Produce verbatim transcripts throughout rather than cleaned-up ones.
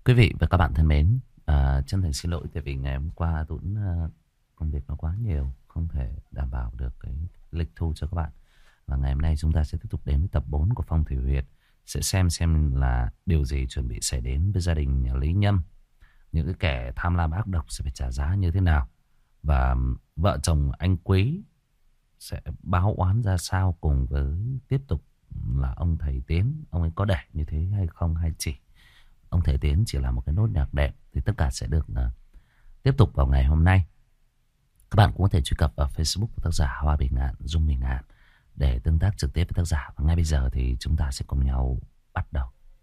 Quý vị và các bạn thân mến, à, chân thành xin lỗi tại vì ngày hôm qua Tuấn uh, công việc nó quá nhiều, không thể đảm bảo được cái lịch thu cho các bạn. Và ngày hôm nay chúng ta sẽ tiếp tục đến với tập bốn của Phong Thủy Huyệt, sẽ xem xem là điều gì chuẩn bị xảy đến với gia đình nhà Lý Nhâm, những cái kẻ tham lam ác độc sẽ phải trả giá như thế nào, và vợ chồng anh Quý sẽ báo oán ra sao, cùng với tiếp tục là ông thầy Tiến, ông ấy có để như thế hay không, hay chỉ ông thầy Tiến chỉ là một cái nốt nhạc đệm. Thì tất cả sẽ được uh, tiếp tục vào ngày hôm nay. Các bạn cũng có thể truy cập vào Facebook của tác giả Hoa Bình Ngạn, Dung Bình Ngạn để tương tác trực tiếp với tác giả. Và ngay bây giờ thì chúng ta sẽ cùng nhau bắt đầu.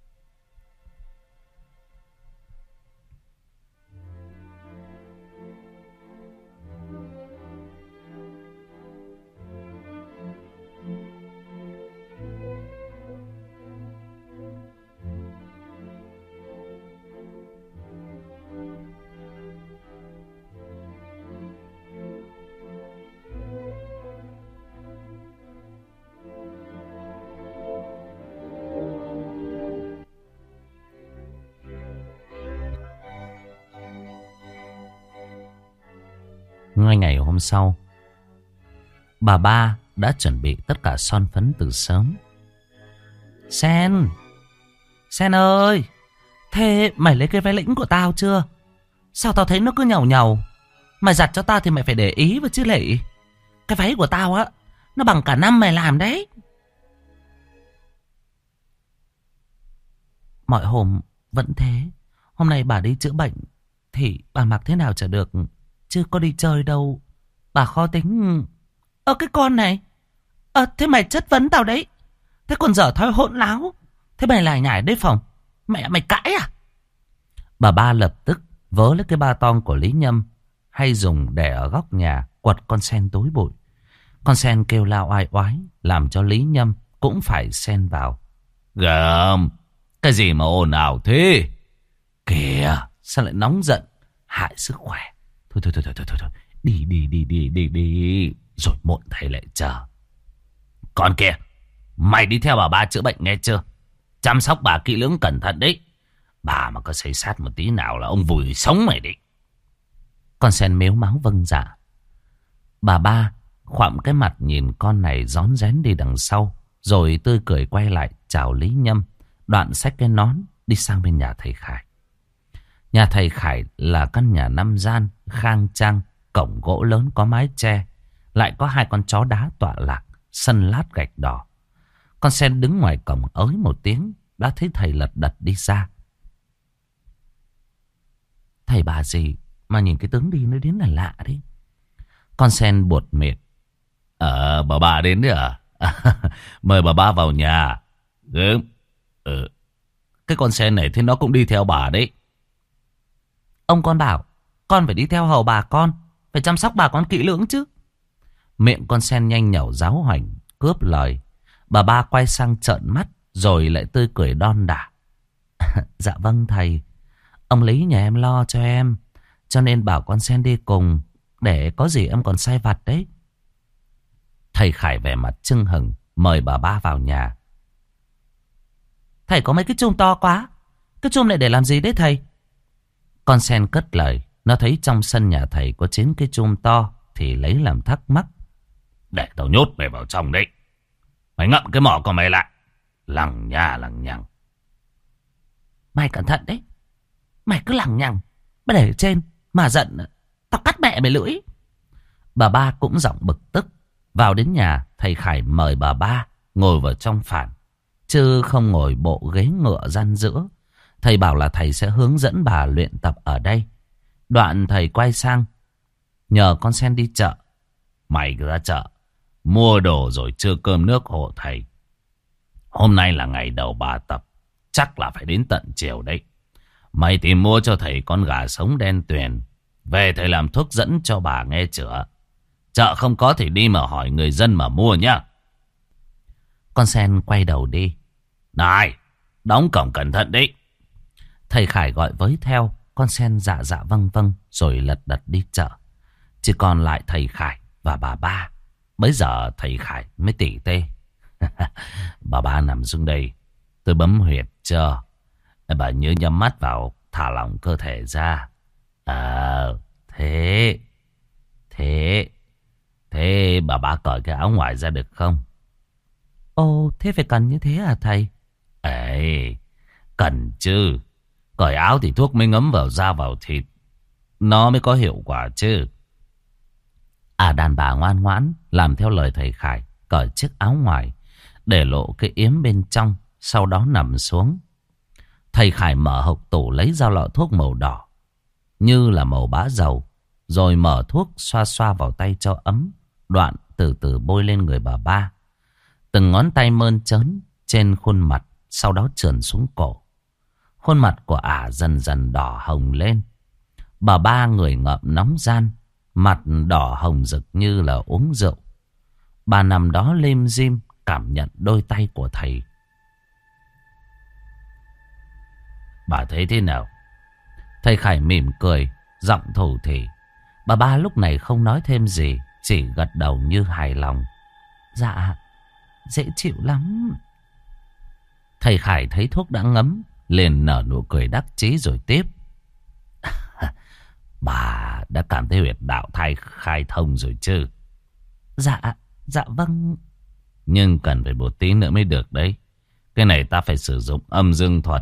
Ngay ngày hôm sau, bà ba đã chuẩn bị tất cả son phấn từ sớm. Sen, Sen ơi, thế mày lấy cái váy lĩnh của tao chưa? Sao tao thấy nó cứ nhàu nhàu? Mày giặt cho tao thì mày phải để ý vào chứ lị. Cái váy của tao á, nó bằng cả năm mày làm đấy. Mọi hôm vẫn thế. Hôm nay bà đi chữa bệnh thì bà mặc thế nào chả được, chứ có đi chơi đâu. Bà khó tính. Ơ cái con này, Ờ thế mày chất vấn tao đấy. Thế còn dở thói hỗn láo. Thế mày lại nhảy đấy phòng. Mẹ mày cãi à? Bà ba lập tức vớ lấy cái ba tong của Lý Nhâm hay dùng để ở góc nhà, quật con Sen tối bụi. Con Sen kêu lao oai oái, làm cho Lý Nhâm cũng phải xen vào. Gầm, cái gì mà ồn ào thế? Kìa, sao lại nóng giận, hại sức khỏe. Thôi thôi thôi thôi thôi thôi, đi đi đi đi đi đi, rồi muộn thầy lại chờ. Con kia, mày đi theo bà ba chữa bệnh nghe chưa? Chăm sóc bà kỹ lưỡng cẩn thận đấy. Bà mà có xây sát một tí nào là ông vùi sống mày đấy. Con Sen mếu máo vâng dạ. Bà ba khoạm cái mặt nhìn con này rón rén đi đằng sau, rồi tươi cười quay lại chào Lý Nhâm, đoạn xách cái nón đi sang bên nhà thầy Khải. Nhà thầy Khải là căn nhà năm gian, khang trang, cổng gỗ lớn có mái che, lại có hai con chó đá tọa lạc, sân lát gạch đỏ. Con Sen đứng ngoài cổng ới một tiếng, đã thấy thầy lật đật đi ra. Thầy bà gì mà nhìn cái tướng đi nó đến là lạ đấy. Con Sen buột miệng. Ờ, bà ba đến đấy à? Mời bà ba vào nhà. Ừ. Ừ. Cái con Sen này thì nó cũng đi theo bà đấy. Ông con bảo con phải đi theo hầu bà con, phải chăm sóc bà con kỹ lưỡng chứ. Miệng con Sen nhanh nhảu giáo hoành, cướp lời. Bà ba quay sang trợn mắt, rồi lại tươi cười đon đả. Dạ vâng thầy, ông Lý nhà em lo cho em, cho nên bảo con Sen đi cùng, để có gì em còn sai vặt đấy. Thầy Khải vẻ mặt chưng hừng, mời bà ba vào nhà. Thầy có mấy cái chum to quá, cái chum này để làm gì đấy thầy? Con Sen cất lời, nó thấy trong sân nhà thầy có chín cái chum to thì lấy làm thắc mắc. Để tao nhốt mày vào trong đấy. Mày ngậm cái mỏ của mày lại. Lằng nha lằng nhằng. Mày cẩn thận đấy. Mày cứ lằng nhằng, mày để ở trên mà giận tao cắt mẹ mày lưỡi. Bà ba cũng giọng bực tức. Vào đến nhà, thầy Khải mời bà ba ngồi vào trong phản, chứ không ngồi bộ ghế ngựa gian giữa. Thầy bảo là thầy sẽ hướng dẫn bà luyện tập ở đây. Đoạn thầy quay sang nhờ con Sen đi chợ. Mày ra chợ mua đồ rồi trưa cơm nước hộ thầy. Hôm nay là ngày đầu bà tập, chắc là phải đến tận chiều đấy. Mày tìm mua cho thầy con gà sống đen tuyền, về thầy làm thuốc dẫn cho bà nghe chữa. Chợ không có thì đi mà hỏi người dân mà mua nhá. Con Sen quay đầu đi. Này, đóng cổng cẩn thận đấy. Thầy Khải gọi với theo. Con Sen dạ dạ vâng vâng, rồi lật đật đi chợ. Chỉ còn lại thầy Khải và bà ba. Bấy giờ thầy Khải mới tỉ tê. Bà ba nằm xuống đây, tôi bấm huyệt cho. Bà nhớ nhắm mắt vào, thả lỏng cơ thể ra. Ờ, thế, thế, thế bà ba cởi cái áo ngoài ra được không? Ồ, thế phải cần như thế à thầy? Ấy, cần chứ. Cởi áo thì thuốc mới ngấm vào da vào thịt. Nó mới có hiệu quả chứ. À, đàn bà ngoan ngoãn làm theo lời thầy Khải, cởi chiếc áo ngoài, để lộ cái yếm bên trong, sau đó nằm xuống. Thầy Khải mở hộc tủ lấy ra lọ thuốc màu đỏ, như là màu bã dầu, rồi mở thuốc xoa xoa vào tay cho ấm, đoạn từ từ bôi lên người bà ba. Từng ngón tay mơn trớn trên khuôn mặt, sau đó trườn xuống cổ. Khuôn mặt của ả dần dần đỏ hồng lên. Bà ba người ngợm nóng gian, mặt đỏ hồng rực như là uống rượu. Bà nằm đó lim dim cảm nhận đôi tay của thầy. Bà thấy thế nào? Thầy Khải mỉm cười, giọng thủ thỉ. Bà ba lúc này không nói thêm gì, chỉ gật đầu như hài lòng. Dạ, dễ chịu lắm. Thầy Khải thấy thuốc đã ngấm, liền nở nụ cười đắc chí rồi tiếp. Bà đã cảm thấy huyệt đạo thai khai thông rồi chứ? Dạ, dạ vâng. Nhưng cần phải một tí nữa mới được đấy. Cái này ta phải sử dụng âm dương thuật.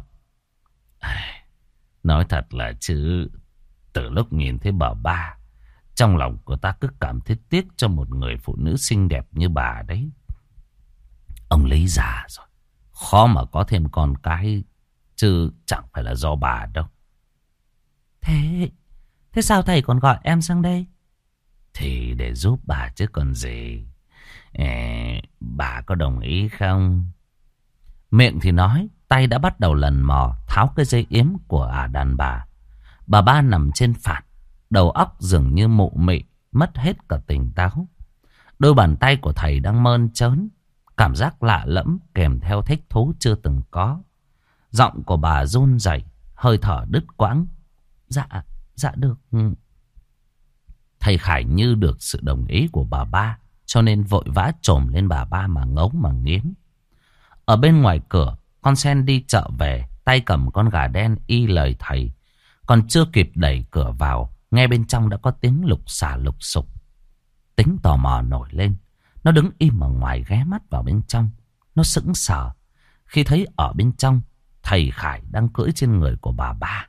Nói thật là chứ, từ lúc nhìn thấy bà ba, trong lòng của ta cứ cảm thấy tiếc cho một người phụ nữ xinh đẹp như bà đấy. Ông Lý già rồi, khó mà có thêm con cái, chứ chẳng phải là do bà đâu. Thế, thế sao thầy còn gọi em sang đây? Thì để giúp bà chứ còn gì. Ê, bà có đồng ý không? Miệng thì nói, tay đã bắt đầu lần mò tháo cái dây yếm của ả đàn bà. Bà ba nằm trên phản, đầu óc dường như mụ mị, mất hết cả tỉnh táo. Đôi bàn tay của thầy đang mơn trớn, cảm giác lạ lẫm kèm theo thích thú chưa từng có. Giọng của bà run rẩy, hơi thở đứt quãng. Dạ, dạ được. Thầy Khải như được sự đồng ý của bà ba, cho nên vội vã chồm lên bà ba mà ngấu mà nghiến. Ở bên ngoài cửa, con sen đi chợ về, tay cầm con gà đen y lời thầy. Còn chưa kịp đẩy cửa vào, nghe bên trong đã có tiếng lục xả lục sục. Tính tò mò nổi lên, nó đứng im ở ngoài ghé mắt vào bên trong. Nó sững sờ khi thấy ở bên trong thầy Khải đang cưỡi trên người của bà ba.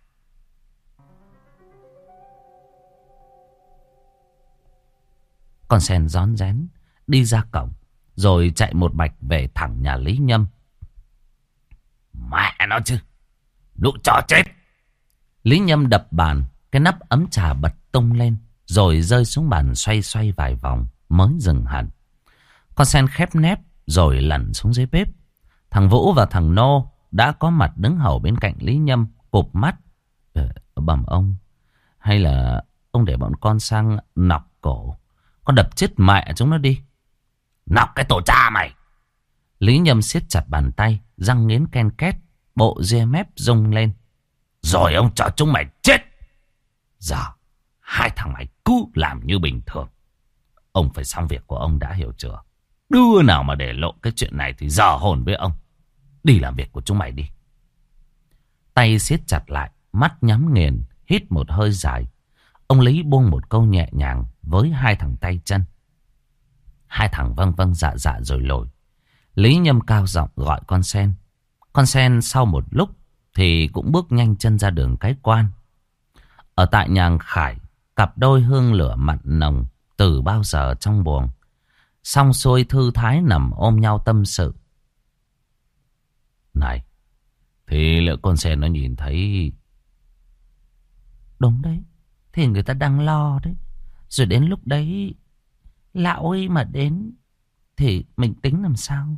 Con sen rón rén đi ra cổng, rồi chạy một mạch về thẳng nhà Lý Nhâm. Mẹ nó chứ, lũ chó chết! Lý Nhâm đập bàn, cái nắp ấm trà bật tung lên, rồi rơi xuống bàn xoay xoay vài vòng mới dừng hẳn. Con sen khép nép rồi lặn xuống dưới bếp. Thằng Vũ và thằng Nô đã có mặt đứng hầu bên cạnh Lý Nhâm, cụp mắt. Ờ, bẩm ông, hay là ông để bọn con sang nọc cổ, con đập chết mẹ chúng nó đi. Nọc cái tổ cha mày! Lý Nhâm siết chặt bàn tay, răng nghiến ken két, bộ ria mép rung lên. Rồi ông cho chúng mày chết! Giờ hai thằng mày cứ làm như bình thường. Ông phải xong việc của ông đã, hiểu chưa? Đứa nào mà để lộ cái chuyện này thì dở hồn với ông. Đi làm việc của chúng mày đi. Tay siết chặt lại, mắt nhắm nghiền, hít một hơi dài. Ông Lý buông một câu nhẹ nhàng với hai thằng tay chân. Hai thằng vâng vâng dạ dạ rồi lồi. Lý Nhâm cao giọng gọi con sen. Con sen sau một lúc thì cũng bước nhanh chân ra đường Cái Quan. Ở tại nhà Khải, cặp đôi hương lửa mặn nồng từ bao giờ trong buồng. Xong xuôi thư thái nằm ôm nhau tâm sự. Này, thì lỡ con sen nó nhìn thấy... Đúng đấy, thì người ta đang lo đấy. Rồi đến lúc đấy, lão ấy mà đến, thì mình tính làm sao?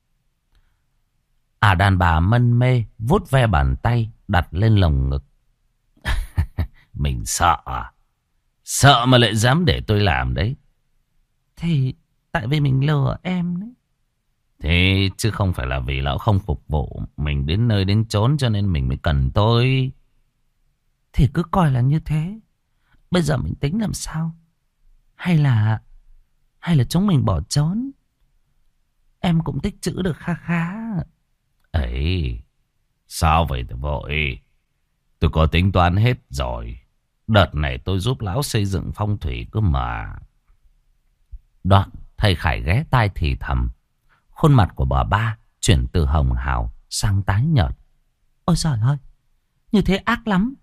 À, đàn bà mân mê, vuốt ve bàn tay, đặt lên lồng ngực. Mình sợ à? Sợ mà lại dám để tôi làm đấy. Thì tại vì mình lừa em đấy. Thế chứ không phải là vì lão không phục vụ mình đến nơi đến chốn cho nên mình mới cần tôi. Thì cứ coi là như thế. Bây giờ mình tính làm sao? Hay là Hay là chúng mình bỏ trốn? Em cũng tích trữ được kha khá. Ấy, sao vậy thì vội? Tôi có tính toán hết rồi. Đợt này tôi giúp lão xây dựng phong thủy cơ mà. Đoạn thầy Khải ghé tai thì thầm. Khuôn mặt của bà ba chuyển từ hồng hào sang tái nhợt. Ôi trời ơi, như thế ác lắm.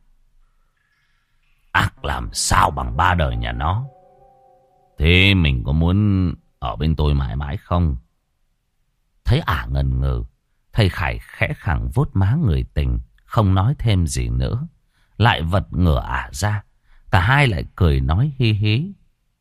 Ác làm sao bằng ba đời nhà nó. Thế mình có muốn ở bên tôi mãi mãi không? Thấy ả ngần ngừ, thầy Khải khẽ khàng vuốt má người tình, không nói thêm gì nữa. Lại vật ngửa ả ra. Cả hai lại cười nói hi hí.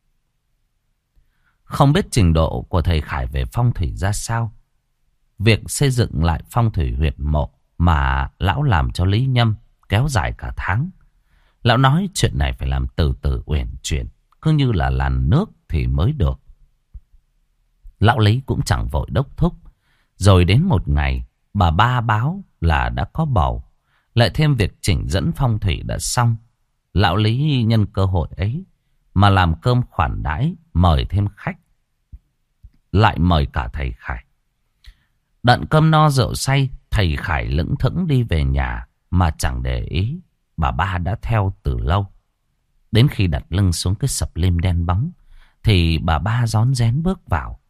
Không biết trình độ của thầy Khải về phong thủy ra sao. Việc xây dựng lại phong thủy huyệt mộ mà lão làm cho Lý Nhâm kéo dài cả tháng. Lão nói chuyện này phải làm từ từ uyển chuyển, cứ như là làn nước thì mới được. Lão Lý cũng chẳng vội đốc thúc. Rồi đến một ngày, bà ba báo là đã có bầu. Lại thêm việc chỉnh dẫn phong thủy đã xong. Lão Lý nhân cơ hội ấy mà làm cơm khoản đãi, mời thêm khách. Lại mời cả thầy Khải. Đận cơm no rượu say, thầy Khải lững thững đi về nhà mà chẳng để ý. Bà ba đã theo từ lâu. Đến khi đặt lưng xuống cái sập lim đen bóng thì bà ba rón rén bước vào.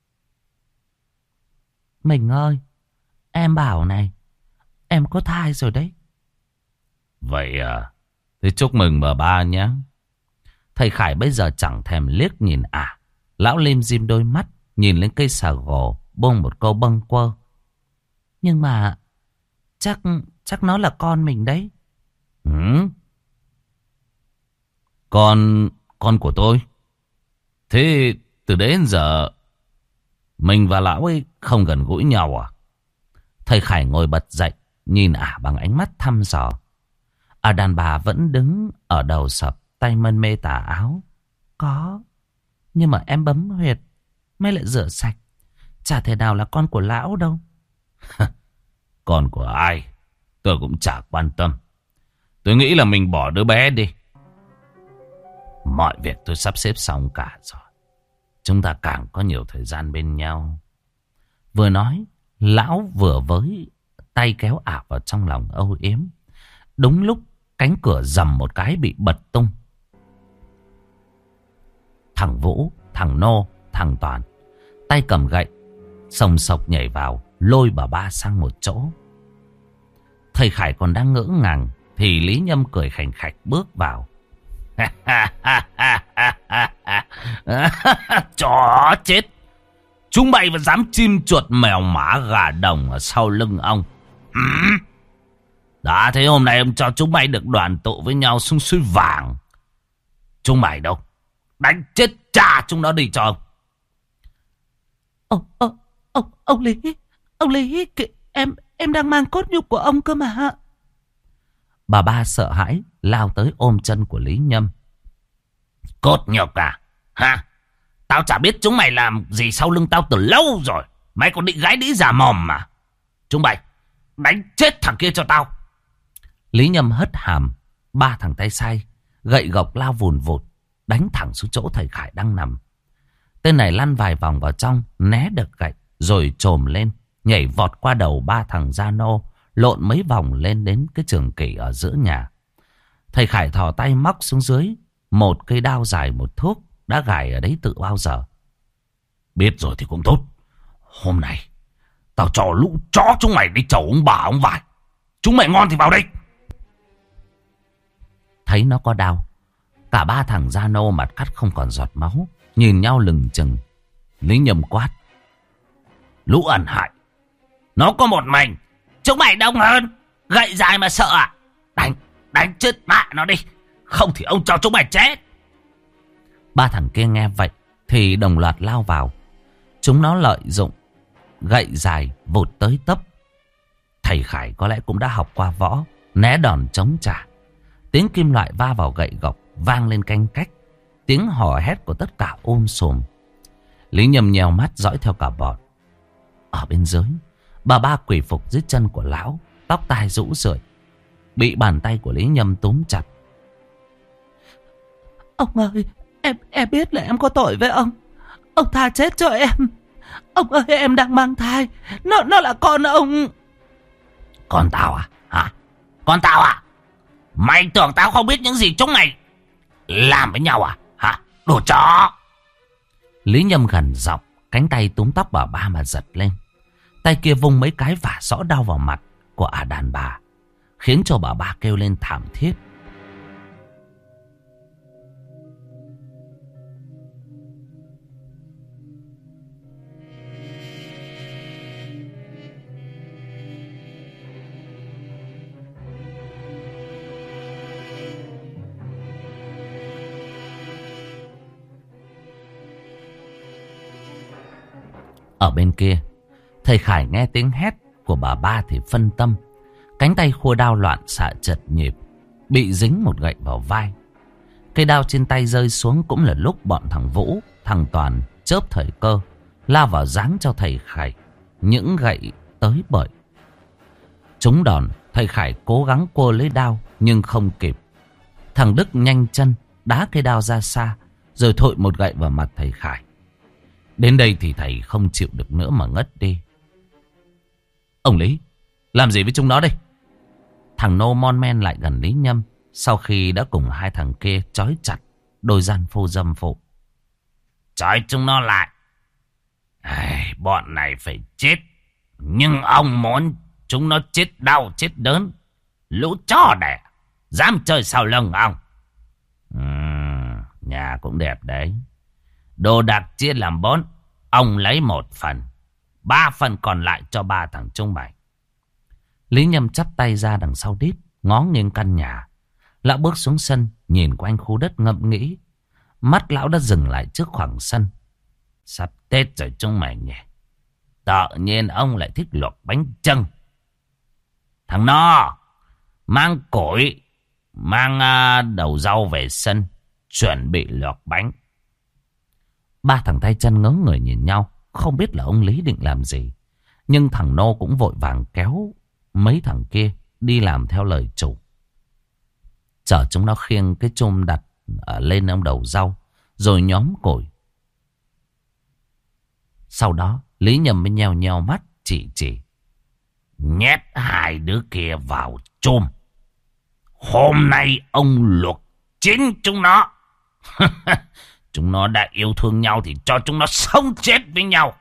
Mình ơi, em bảo này, em có thai rồi đấy. Vậy à, thế chúc mừng bà ba nhé. Thầy Khải bây giờ chẳng thèm liếc nhìn ả. À. Lão lim dim đôi mắt, nhìn lên cây xà gồ, buông một câu bâng quơ. Nhưng mà, chắc, chắc nó là con mình đấy. Ừ. Con, con của tôi. Thế từ đấy đến giờ, mình và lão ấy không gần gũi nhau à? Thầy Khải ngồi bật dậy, nhìn ả bằng ánh mắt thăm dò. À, đàn bà vẫn đứng ở đầu sập, tay mân mê tà áo. Có, nhưng mà em bấm huyệt, mới lại rửa sạch. Chả thể nào là con của lão đâu. Con của ai? Tôi cũng chả quan tâm. Tôi nghĩ là mình bỏ đứa bé đi. Mọi việc tôi sắp xếp xong cả rồi. Chúng ta càng có nhiều thời gian bên nhau. Vừa nói, lão vừa với tay kéo ả vào trong lòng âu yếm. Đúng lúc cánh cửa rầm một cái bị bật tung. Thằng Vũ, thằng Nô, thằng Toàn tay cầm gậy, sồng sộc nhảy vào, lôi bà ba sang một chỗ. Thầy Khải còn đang ngỡ ngàng thì Lý Nhâm cười khành khạch bước vào. Chó chết! Chúng mày vẫn dám chim chuột mèo mã gà đồng ở sau lưng ông. Đã thế hôm nay ông cho chúng mày được đoàn tụ với nhau xuống suối vàng. Chúng mày đâu? Đánh chết cha chúng nó đi cho ông. Ông, ông, ông, ông Lý, ông Lý, em, em đang mang cốt nhục của ông cơ mà. Bà ba sợ hãi lao tới ôm chân của Lý Nhâm. Cốt nhục à? Hả? Tao chả biết chúng mày làm gì sau lưng tao từ lâu rồi. Mày còn định gái đĩ giả mồm mà. Chúng mày đánh chết thằng kia cho tao. Lý Nhâm hất hàm, ba thằng tay sai, gậy gộc lao vùn vụt, đánh thẳng xuống chỗ thầy Khải đang nằm. Tên này lăn vài vòng vào trong, né được gậy, rồi trồm lên, nhảy vọt qua đầu ba thằng gia nô, lộn mấy vòng lên đến cái trường kỷ ở giữa nhà. Thầy Khải thò tay móc xuống dưới một cây đao dài một thước đã gài ở đấy từ bao giờ. Biết rồi thì cũng tốt. Hôm nay tao cho lũ chó chúng mày đi chầu ông bà ông vải. Chúng mày ngon thì vào đây. Thấy nó có đao, cả ba thằng gia nô mặt cắt không còn giọt máu, nhìn nhau lừng chừng. Lý Nhâm quát: lũ ẩn hại, nó có một mình, chúng mày đông hơn, gậy dài mà sợ à? Đánh, đánh chết mẹ nó đi, không thì ông cho chúng mày chết. Ba thằng kia nghe vậy thì đồng loạt lao vào. Chúng nó lợi dụng gậy dài vụt tới tấp. Thầy Khải có lẽ cũng đã học qua võ, né đòn chống trả. Tiếng kim loại va vào gậy gộc vang lên canh cách. Tiếng hò hét của tất cả ôm sùm. Lý Nhâm nhèo mắt dõi theo cả bọn. Ở bên dưới, bà ba quỳ phục dưới chân của lão, tóc tai rũ rượi, bị bàn tay của Lý Nhâm túm chặt. Ông ơi, em em biết là em có tội với ông. Ông tha chết cho em. Ông ơi, em đang mang thai. Nó nó là con ông. Con tao à? Hả? Con tao à? Mày tưởng tao không biết những gì chúng mày làm với nhau à? Hả? Đồ chó! Lý Nhâm gần giọng, cánh tay túm tóc bà ba mà giật lên. Tay kia vung mấy cái vả rõ đau vào mặt của ả đàn bà, khiến cho bà ba kêu lên thảm thiết. Ở bên kia, thầy Khải nghe tiếng hét của bà ba thì phân tâm. Cánh tay khua đao loạn xạ chật nhịp, bị dính một gậy vào vai. Cây đao trên tay rơi xuống cũng là lúc bọn thằng Vũ, thằng Toàn chớp thời cơ, lao vào giáng cho thầy Khải những gậy tới bời. Trúng đòn, thầy Khải cố gắng cua lấy đao nhưng không kịp. Thằng Đức nhanh chân đá cây đao ra xa, rồi thội một gậy vào mặt thầy Khải. Đến đây thì thầy không chịu được nữa mà ngất đi. Ông Lý, làm gì với chúng nó đây? Thằng Nô mon men lại gần Lý Nhâm sau khi đã cùng hai thằng kia trói chặt đôi gian phu dâm phụ. Trói chúng nó lại. Ai, bọn này phải chết. Nhưng ông muốn chúng nó chết đau chết đớn. Lũ chó đẻ, dám chơi sau lưng ông. Uhm, nhà cũng đẹp đấy. Đồ đạc chia làm bốn. Ông lấy một phần. Ba phần còn lại cho ba thằng chúng mày. Lý Nhâm chắp tay ra đằng sau đít, ngó nghiêng căn nhà. Lão bước xuống sân, nhìn quanh khu đất ngẫm nghĩ. Mắt lão đã dừng lại trước khoảng sân. Sắp Tết rồi chúng mày nhỉ. Tự nhiên ông lại thích luộc bánh chưng. Thằng No, mang củi, mang uh, đầu rau về sân, chuẩn bị luộc bánh. Ba thằng tay chân ngớ người nhìn nhau, không biết là ông Lý định làm gì. Nhưng thằng Nô cũng vội vàng kéo mấy thằng kia đi làm theo lời chủ. Chở chúng nó khiêng cái chum đặt ở lên ông đầu rau, rồi nhóm củi. Sau đó Lý Nhâm mới nheo nheo mắt chỉ chỉ. Nhét hai đứa kia vào chum. Hôm nay ông luộc chín chúng nó. Chúng nó đã yêu thương nhau thì cho chúng nó sống chết với nhau.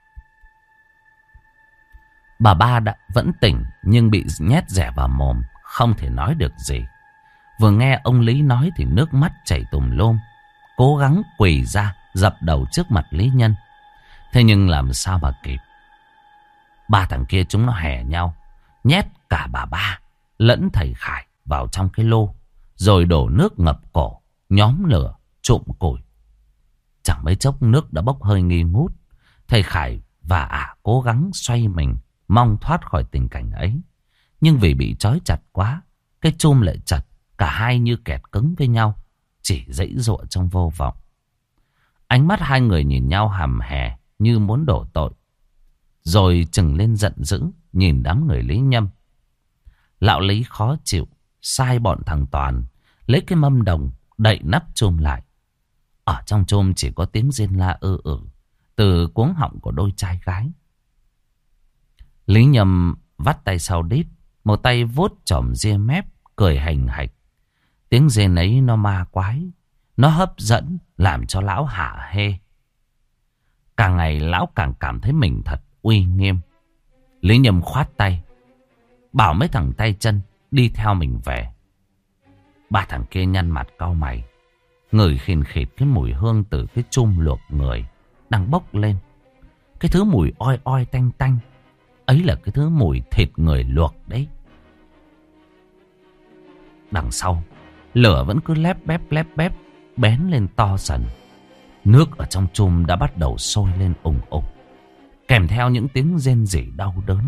Bà ba đã vẫn tỉnh nhưng bị nhét rẻ vào mồm, không thể nói được gì. Vừa nghe ông Lý nói thì nước mắt chảy tùm lum, cố gắng quỳ ra dập đầu trước mặt Lý Nhân. Thế nhưng làm sao mà kịp. Ba thằng kia chúng nó hè nhau, nhét cả bà ba lẫn thầy Khải vào trong cái lô, rồi đổ nước ngập cổ, nhóm lửa, trụm củi. Chẳng mấy chốc nước đã bốc hơi nghi ngút. Thầy Khải và ả cố gắng xoay mình, mong thoát khỏi tình cảnh ấy. Nhưng vì bị trói chặt quá, cái chum lại chặt, cả hai như kẹt cứng với nhau, chỉ giãy giụa trong vô vọng. Ánh mắt hai người nhìn nhau hầm hè như muốn đổ tội, rồi trừng lên giận dữ nhìn đám người Lý Nhâm. Lão Lý khó chịu, sai bọn thằng Toàn lấy cái mâm đồng đậy nắp chum lại. Ở trong chum chỉ có tiếng rên la ư ử từ cuống họng của đôi trai gái. Lý Nhâm vắt tay sau đít, một tay vuốt chòm ria mép, cười hành hạch. Tiếng rên ấy nó ma quái, nó hấp dẫn, làm cho lão hả hê. Càng ngày lão càng cảm thấy mình thật uy nghiêm. Lý Nhâm khoát tay, bảo mấy thằng tay chân đi theo mình về. Ba thằng kia nhăn mặt cau mày, ngửi khìn khịt cái mùi hương từ cái chum luộc người đang bốc lên. Cái thứ mùi oi oi tanh tanh ấy là cái thứ mùi thịt người luộc đấy. Đằng sau, lửa vẫn cứ lép bép lép bép bén lên to dần. Nước ở trong chum đã bắt đầu sôi lên ùng ục, kèm theo những tiếng rên rỉ đau đớn.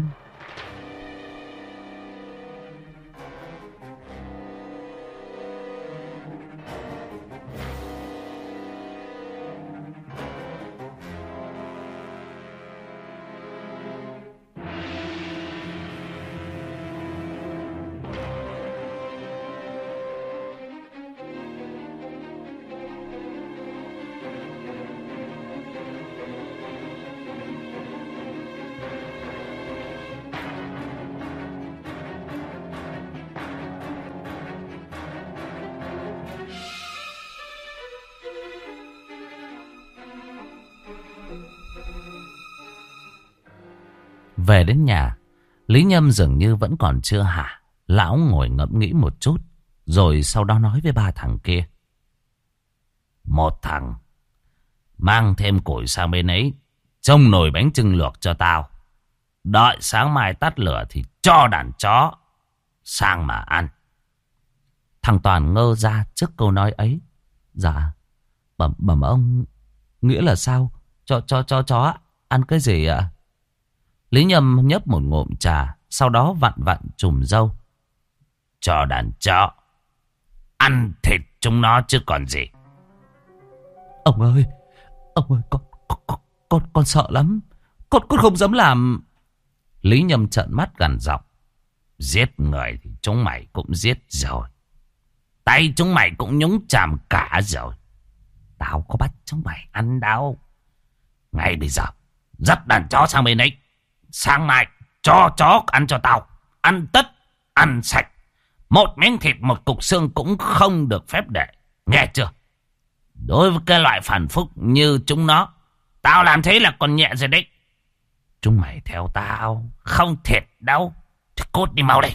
Về đến nhà, Lý Nhâm dường như vẫn còn chưa hả. Lão ngồi ngẫm nghĩ một chút, rồi sau đó nói với ba thằng kia. Một thằng mang thêm củi sang bên ấy, trông nồi bánh chưng luộc cho tao. Đợi sáng mai tắt lửa thì cho đàn chó sang mà ăn. Thằng Toàn ngơ ra trước câu nói ấy. Dạ, bẩm bẩm ông, nghĩa là sao? Cho cho cho chó ăn cái gì ạ? Lý Nhâm nhấp một ngụm trà, sau đó vặn vặn chùm râu. Cho đàn chó ăn thịt chúng nó chứ còn gì. Ông ơi, ông ơi, con con con, con sợ lắm. Con con không dám làm. Lý Nhâm trợn mắt gằn giọng. Giết người thì chúng mày cũng giết rồi. Tay chúng mày cũng nhúng chàm cả rồi. Tao có bắt chúng mày ăn đâu. Ngay bây giờ dắt đàn chó sang bên ấy. Sáng mai cho chó ăn cho tao. Ăn tất, ăn sạch. Một miếng thịt, một cục xương cũng không được phép để. Nghe chưa? Đối với cái loại phản phúc như chúng nó, tao làm thế là còn nhẹ rồi đấy. Chúng mày theo tao, không thiệt đâu. Thì cút đi mau đây.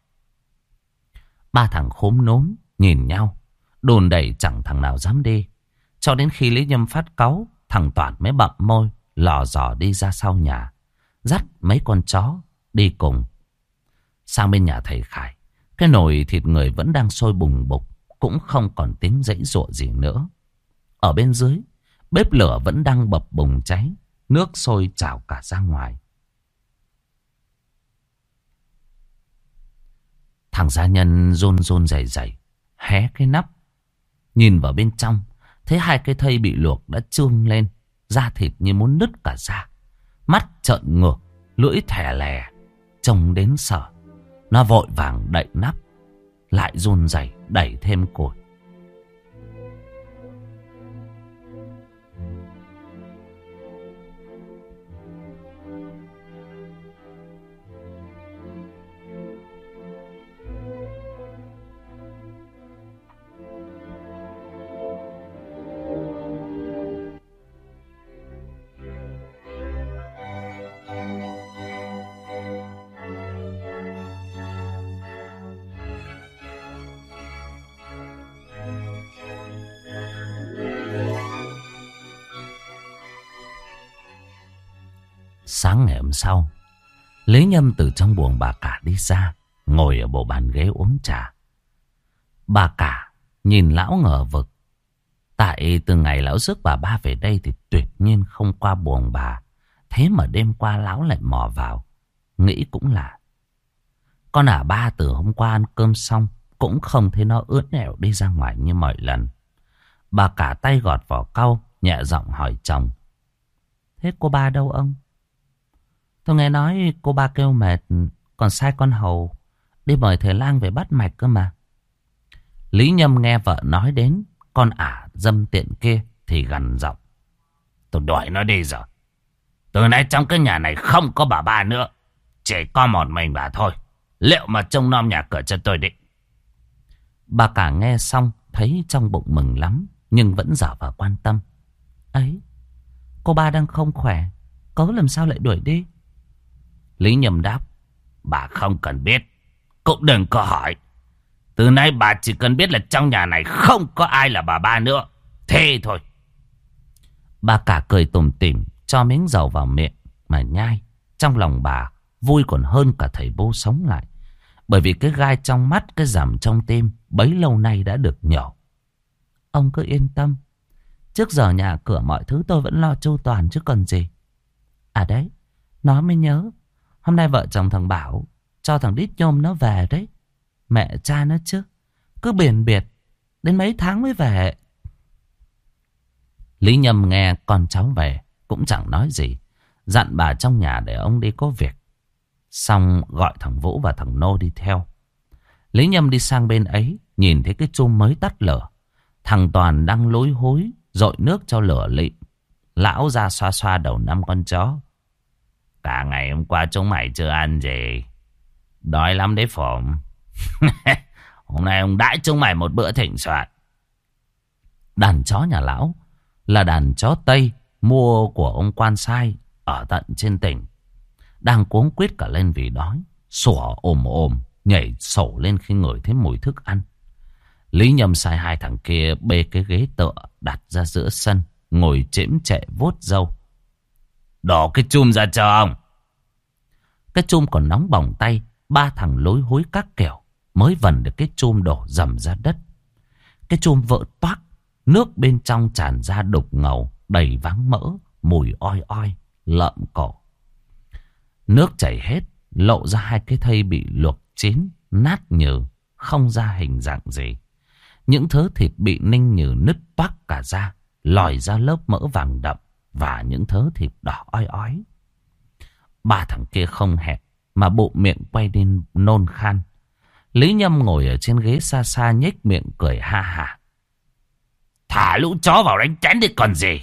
Ba thằng khốm núm nhìn nhau, đùn đẩy chẳng thằng nào dám đi. Cho đến khi Lý Nhâm phát cáu, thằng Toàn mới bậm môi, lò dò đi ra sau nhà, dắt mấy con chó đi cùng. Sang bên nhà thầy Khải, cái nồi thịt người vẫn đang sôi bùng bục, cũng không còn tiếng giãy giụa gì nữa. Ở bên dưới, bếp lửa vẫn đang bập bùng cháy, nước sôi trào cả ra ngoài. Thằng gia nhân run run rẩy rẩy hé cái nắp, nhìn vào bên trong, thấy hai cái thây bị luộc đã trương lên, da thịt như muốn nứt cả ra, mắt trợn ngược, lưỡi thè lè, trông đến sợ. Nó vội vàng đậy nắp, lại run rẩy đẩy thêm củi. Sáng ngày hôm sau, Lý Nhâm từ trong buồng bà cả đi ra, ngồi ở bộ bàn ghế uống trà. Bà cả nhìn lão ngờ vực. Tại từ ngày lão rước bà ba về đây thì tuyệt nhiên không qua buồng bà. Thế mà đêm qua lão lại mò vào. Nghĩ cũng lạ. Con ả ba từ hôm qua ăn cơm xong cũng không thấy nó ướt nhẹo đi ra ngoài như mọi lần. Bà cả tay gọt vỏ cau, nhẹ giọng hỏi chồng. Thế cô ba đâu ông? Tôi nghe nói cô ba kêu mệt, còn sai con hầu đi mời thầy lang về bắt mạch cơ mà. Lý Nhâm nghe vợ nói đến con ả dâm tiện kia thì gằn giọng. Tôi đuổi nó đi rồi. Từ nay trong cái nhà này không có bà ba nữa, chỉ có một mình bà thôi. Liệu mà trông nom nhà cửa cho tôi định. Bà cả nghe xong thấy trong bụng mừng lắm, nhưng vẫn dở vào quan tâm. Ấy, cô ba đang không khỏe, cớ làm sao lại đuổi đi? Lý Nhâm đáp. Bà không cần biết, cũng đừng có hỏi. Từ nay bà chỉ cần biết là trong nhà này không có ai là bà ba nữa. Thế thôi. Bà cả cười tủm tỉm, cho miếng dầu vào miệng mà nhai. Trong lòng bà vui còn hơn cả thầy bố sống lại. Bởi vì cái gai trong mắt, cái rằm trong tim bấy lâu nay đã được nhổ. Ông cứ yên tâm, trước giờ nhà cửa mọi thứ tôi vẫn lo chu toàn chứ còn gì. À đấy, nói mới nhớ, hôm nay vợ chồng thằng Bảo cho thằng Đít Nhôm nó về đấy. Mẹ cha nó chứ, cứ biển biệt đến mấy tháng mới về. Lý Nhâm nghe con cháu về cũng chẳng nói gì, dặn bà trong nhà để ông đi có việc. Xong gọi thằng Vũ và thằng Nô đi theo. Lý Nhâm đi sang bên ấy, nhìn thấy cái chum mới tắt lửa. Thằng Toàn đang lối hối dội nước cho lửa lịm. Lão ra xoa xoa đầu năm con chó. Cả ngày hôm qua chúng mày chưa ăn gì, đói lắm đấy Phụng. Hôm nay ông đãi chúng mày một bữa thịnh soạn. Đàn chó nhà lão là đàn chó Tây mua của ông quan sai ở tận trên tỉnh. đang cuống quýt cả lên vì đói, sủa ồm ồm, nhảy sổ lên khi ngửi thấy mùi thức ăn. Lý Nhâm sai hai thằng kia bê cái ghế tựa đặt ra giữa sân, ngồi chễm chệ vuốt râu. Đổ cái chum ra cho ông. Cái chum còn nóng bỏng tay, ba thằng lối hối các kiểu mới vần được cái chum đổ dầm ra đất. Cái chum vỡ toác, nước bên trong tràn ra đục ngầu, đầy váng mỡ, mùi oi oi, lợm cổ. Nước chảy hết, lộ ra hai cái thây bị luộc chín, nát nhừ, không ra hình dạng gì. Những thớ thịt bị ninh nhừ nứt toác cả ra, lòi ra lớp mỡ vàng đậm và những thớ thịt đỏ oi ói. Ba thằng kia không hẹn mà bụng miệng quay đi nôn khan. Lý Nhâm ngồi ở trên ghế xa xa nhếch miệng cười ha hả. Thả lũ chó vào đánh chén đi còn gì.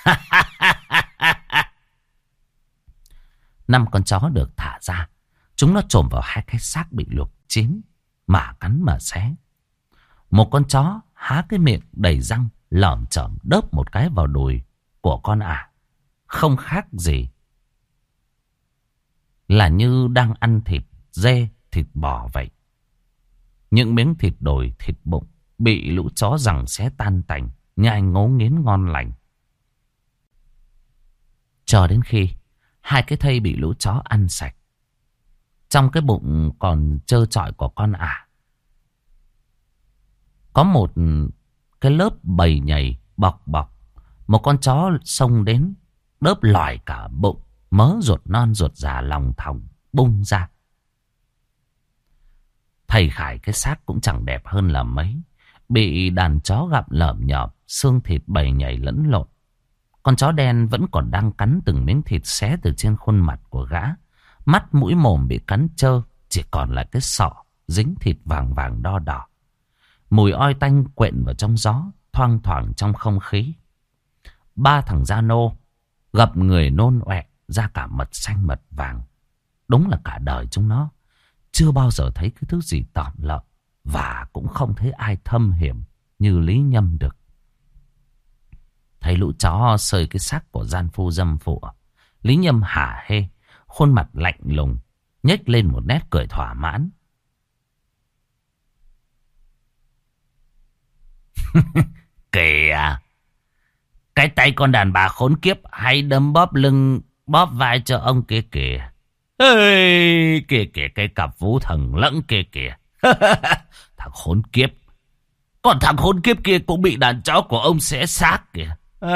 Năm con chó được thả ra. Chúng nó chồm vào hai cái xác bị luộc chín, mà cắn mà xé. Một con chó há cái miệng đầy răng, lởm chởm đớp một cái vào đùi của con ả. Không khác gì là như đang ăn thịt dê, thịt bò vậy. Những miếng thịt đồi, thịt bụng bị lũ chó giằng xé tan tành, nhai ngấu nghiến ngon lành. Cho đến khi hai cái thây bị lũ chó ăn sạch, trong cái bụng còn trơ trọi của con ả có một cái lớp bầy nhầy bọc bọc. Một con chó xông đến đớp lòi cả bụng, mớ ruột non ruột già lòng thòng bung ra. Thầy Khải cái xác cũng chẳng đẹp hơn là mấy, bị đàn chó gặm lởm nhởm, xương thịt bầy nhầy lẫn lộn. Con chó đen vẫn còn đang cắn từng miếng thịt xé từ trên khuôn mặt của gã. Mắt mũi mồm bị cắn trơ, chỉ còn lại cái sọ dính thịt vàng vàng đo đỏ. Mùi oi tanh quện vào trong gió, thoang thoảng trong không khí. Ba thằng gia nô gặp người nôn ọe ra cả mật xanh mật vàng. Đúng là cả đời chúng nó chưa bao giờ thấy cái thứ gì tởm lợm, và cũng không thấy ai thâm hiểm như Lý Nhâm được. Thấy lũ chó sơi cái xác của gian phu dâm phụ, Lý Nhâm hả hê, khuôn mặt lạnh lùng, nhếch lên một nét cười thỏa mãn. Kìa, cái tay con đàn bà khốn kiếp hay đấm bóp lưng bóp vai cho ông kia kìa. Ê, kìa kìa, cái cặp vũ thần lẫn kia kìa. Thằng khốn kiếp. Còn thằng khốn kiếp kia cũng bị đàn chó của ông xé xác kìa.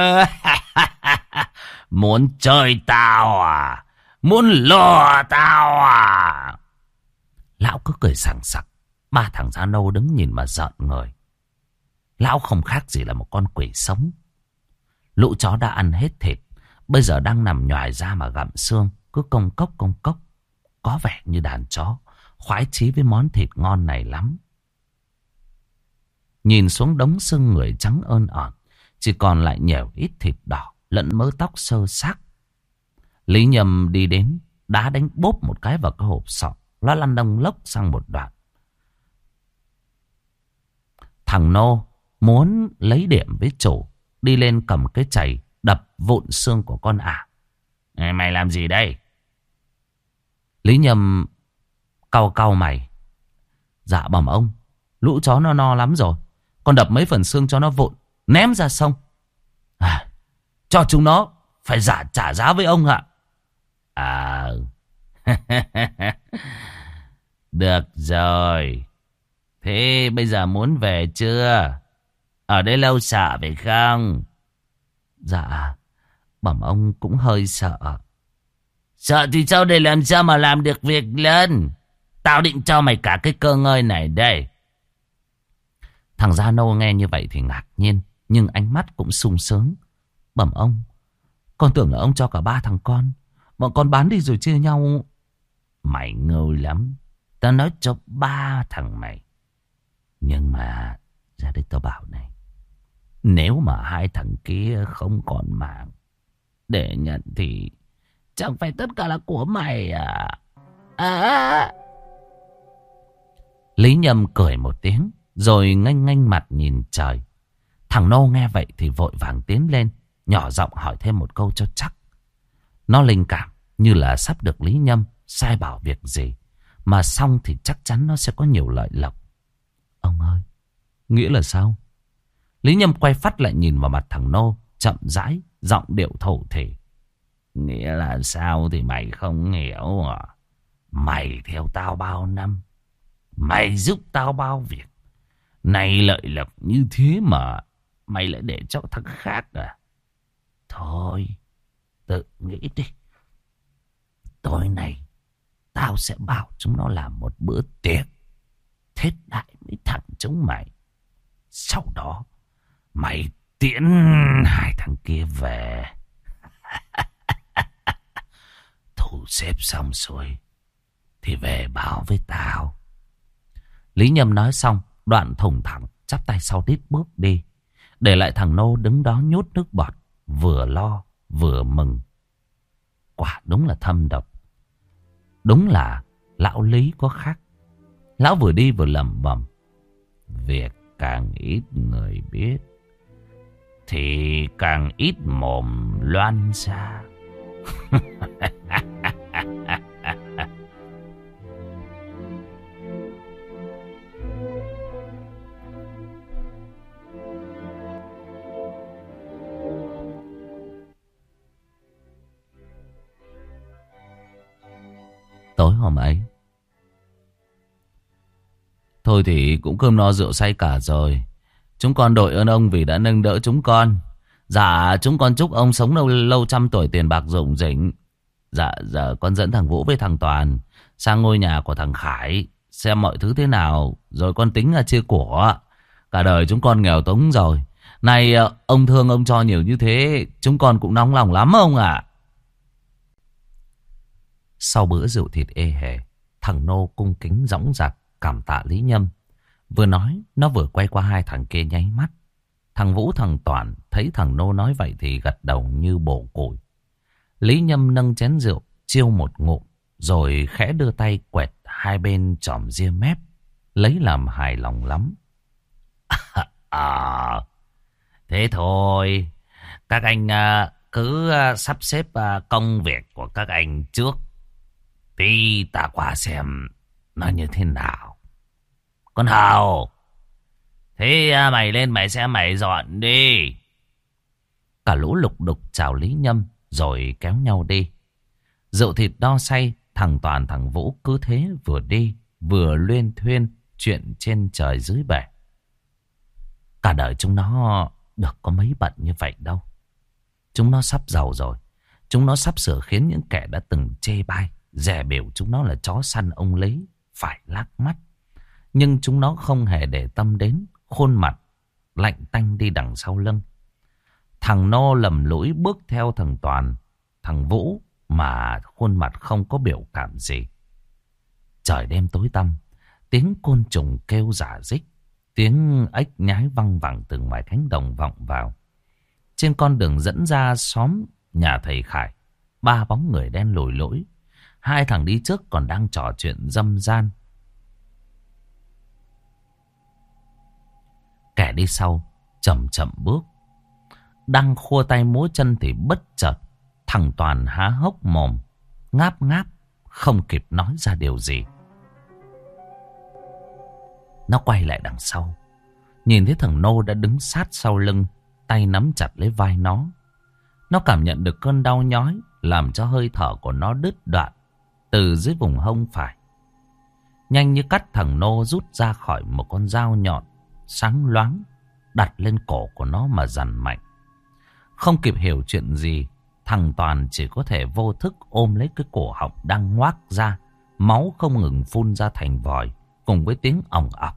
Muốn chơi tao à? Muốn lừa tao à? Lão cứ cười sảng sặc. Ba thằng da nâu đứng nhìn mà giận người. Lão không khác gì là một con quỷ sống. Lũ chó đã ăn hết thịt, bây giờ đang nằm nhoài ra mà gặm xương, cứ công cốc công cốc. Có vẻ như đàn chó khoái chí với món thịt ngon này lắm. Nhìn xuống đống xương người trắng ơn ỏn, chỉ còn lại nhèo ít thịt đỏ lẫn mớ tóc sơ xác. Lý Nhâm đi đến, đá đánh bốp một cái vào cái hộp sọ, nó lăn đông lốc sang một đoạn. Thằng nô muốn lấy điểm với chủ, đi lên cầm cái chày đập vụn xương của con ả. À, mày làm gì đây? Lý Nhâm cau cau mày. Dạ bẩm ông, lũ chó nó no lắm rồi, con đập mấy phần xương cho nó vụn, ném ra sông. À, cho chúng nó phải giả trả giá với ông ạ. À, được rồi. Thế bây giờ muốn về chưa? Ở đây lâu sợ phải không? Dạ, bẩm ông cũng hơi sợ. Sợ thì sau đây làm sao mà làm được việc lớn? Tao định cho mày cả cái cơ ngơi này đây. Thằng Gia Nô nghe như vậy thì ngạc nhiên, nhưng ánh mắt cũng sung sướng. Bẩm ông, con tưởng là ông cho cả ba thằng con, bọn con bán đi rồi chia nhau. Mày ngầu lắm. Tao nói cho ba thằng mày. Nhưng mà ra đây tao bảo này, nếu mà hai thằng kia không còn mạng để nhận thì chẳng phải tất cả là của mày à? À. Lý Nhâm cười một tiếng rồi nghênh nghênh mặt nhìn trời. Thằng Nô nghe vậy thì vội vàng tiến lên, nhỏ giọng hỏi thêm một câu cho chắc. Nó linh cảm như là sắp được Lý Nhâm sai bảo việc gì. Mà xong thì chắc chắn nó sẽ có nhiều lợi lộc. Ông ơi, nghĩa là sao? Lý Nhâm quay phát lại nhìn vào mặt thằng Nô, chậm rãi, giọng điệu thổ thể. Nghĩa là sao thì mày không hiểu à? Mày theo tao bao năm, mày giúp tao bao việc. Này lợi lộc như thế mà mày lại để cho thằng khác à? Thôi, tự nghĩ đi. Tối nay tao sẽ bảo chúng nó làm một bữa tiệc thiết đại với thằng chúng mày. Sau đó mày tiễn hai thằng kia về. Thu xếp xong rồi thì về báo với tao. Lý Nhâm nói xong, Đoạn thủng thẳng chắp tay sau đít bước đi, để lại thằng Nô đứng đó nhốt nước bọt, vừa lo vừa mừng. Quả đúng là thâm độc. Đúng là lão Lý có khác. Lão vừa đi vừa lẩm bẩm. Việc càng ít người biết thì càng ít mồm loan ra. Tối hôm ấy, thôi thì cũng cơm no rượu say cả rồi. Chúng con đội ơn ông vì đã nâng đỡ chúng con. Dạ, chúng con chúc ông sống lâu lâu trăm tuổi, tiền bạc rủng rỉnh. Dạ, giờ con dẫn thằng Vũ với thằng Toàn sang ngôi nhà của thằng Khải xem mọi thứ thế nào, rồi con tính là chia của. Cả đời chúng con nghèo túng rồi, nay ông thương ông cho nhiều như thế, chúng con cũng nóng lòng lắm ông ạ. Sau bữa rượu thịt ê hề, thằng Nô cung kính dõng dạc cảm tạ Lý Nhâm. Vừa nói, nó vừa quay qua hai thằng kia nháy mắt. Thằng Vũ, thằng Toàn thấy thằng Nô nói vậy thì gật đầu như bổ củi. Lý Nhâm nâng chén rượu, chiêu một ngụm, rồi khẽ đưa tay quẹt hai bên chòm ria mép, lấy làm hài lòng lắm. À, thế thôi, các anh uh, cứ uh, sắp xếp uh, công việc của các anh trước, thì ta qua xem nó như thế nào. Con Hào, thế uh, mày lên mày xem mày dọn đi. Cả lũ lục đục chào Lý Nhâm rồi kéo nhau đi. Rượu thịt đo say, thằng Toàn thằng Vũ cứ thế vừa đi vừa luyên thuyên chuyện trên trời dưới bể. Cả đời chúng nó được có mấy bận như vậy đâu. Chúng nó sắp giàu rồi. Chúng nó sắp sửa khiến những kẻ đã từng chê bai, dè bỉu chúng nó là chó săn ông Lý phải lác mắt. Nhưng chúng nó không hề để tâm đến khuôn mặt lạnh tanh đi đằng sau lưng. Thằng Nô lầm lũi bước theo thằng Toàn, thằng Vũ mà khuôn mặt không có biểu cảm gì. Trời đêm tối tăm, tiếng côn trùng kêu rả rích, tiếng ếch nhái văng vẳng từ ngoài cánh đồng vọng vào. Trên con đường dẫn ra xóm nhà thầy Khải, ba bóng người đen lùi lũi. Hai thằng đi trước còn đang trò chuyện dâm gian. Kẻ đi sau chậm chậm bước, đang khua tay múa chân thì bất chợt thằng Toàn há hốc mồm, ngáp ngáp, không kịp nói ra điều gì. Nó quay lại đằng sau, nhìn thấy thằng Nô đã đứng sát sau lưng, tay nắm chặt lấy vai nó. Nó cảm nhận được cơn đau nhói, làm cho hơi thở của nó đứt đoạn từ dưới vùng hông phải. Nhanh như cắt, thằng Nô rút ra khỏi một con dao nhọn sáng loáng, đặt lên cổ của nó mà dằn mạnh. Không kịp hiểu chuyện gì, thằng Toàn chỉ có thể vô thức ôm lấy cái cổ họng đang ngoác ra, máu không ngừng phun ra thành vòi, cùng với tiếng ỏng ọc.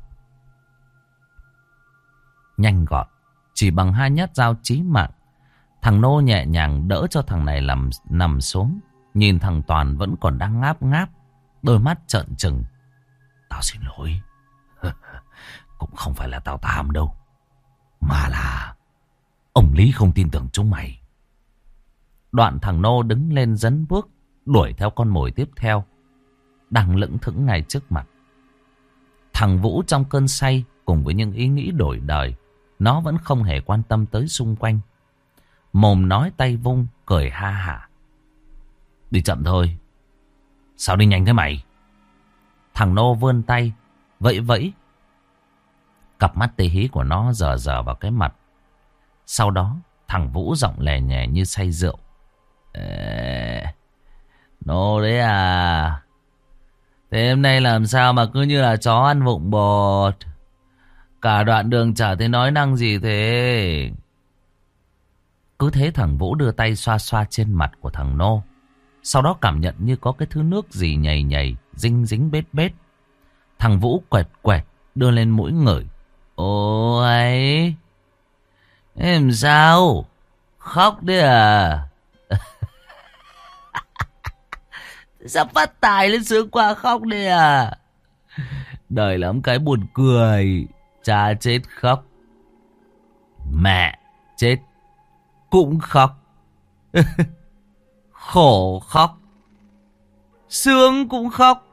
Nhanh gọn, chỉ bằng hai nhát dao chí mạng, thằng Nô nhẹ nhàng đỡ cho thằng này nằm, nằm xuống. Nhìn thằng Toàn vẫn còn đang ngáp ngáp, đôi mắt trợn trừng. Tao xin lỗi. Cũng không phải là tao tham đâu, mà là ông Lý không tin tưởng chúng mày. Đoạn thằng Nô đứng lên dấn bước, đuổi theo con mồi tiếp theo, đang lững thững ngay trước mặt. Thằng Vũ trong cơn say, cùng với những ý nghĩ đổi đời, nó vẫn không hề quan tâm tới xung quanh. Mồm nói tay vung, cười ha hả. Đi chậm thôi. Sao đi nhanh thế mày? Thằng Nô vươn tay, vẫy vẫy. Cặp mắt tê hí của nó dờ dờ vào cái mặt. Sau đó thằng Vũ giọng lè nhè như say rượu. Ê, Nô đấy à? Thế hôm nay làm sao mà cứ như là chó ăn vụng bột? Cả đoạn đường chả thấy nói năng gì thế. Cứ thế thằng Vũ đưa tay xoa xoa trên mặt của thằng Nô. Sau đó cảm nhận như có cái thứ nước gì nhầy nhầy, dính dính bết bết. Thằng Vũ quẹt quẹt đưa lên mũi ngửi. Ôi, em sao? Khóc đấy à? Sao phát tài lên sướng quá khóc đấy à? Đời lắm cái buồn cười. Cha chết khóc, mẹ chết cũng khóc. Khổ khóc, sướng cũng khóc.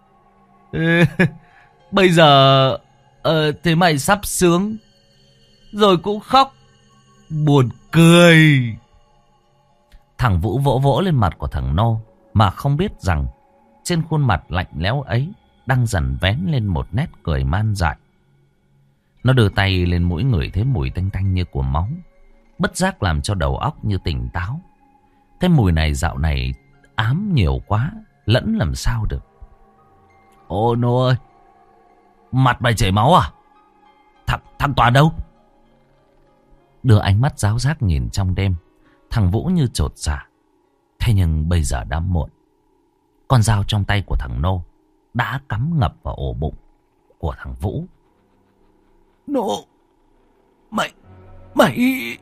Bây giờ ờ, thế mày sắp sướng rồi cũng khóc. Buồn cười. Thằng Vũ vỗ vỗ lên mặt của thằng Nô, mà không biết rằng trên khuôn mặt lạnh lẽo ấy đang dần vén lên một nét cười man dại. Nó đưa tay lên mũi ngửi thấy mùi tanh tanh như của máu, bất giác làm cho đầu óc như tỉnh táo. Cái mùi này dạo này ám nhiều quá, lẫn làm sao được. Ô Nô ơi, mặt mày chảy máu à? Thằng, thằng Toàn đâu? Đưa ánh mắt giáo giác nhìn trong đêm, thằng Vũ như chột dạ. Thế nhưng bây giờ đã muộn. Con dao trong tay của thằng Nô đã cắm ngập vào ổ bụng của thằng Vũ. Nô, mày, mày...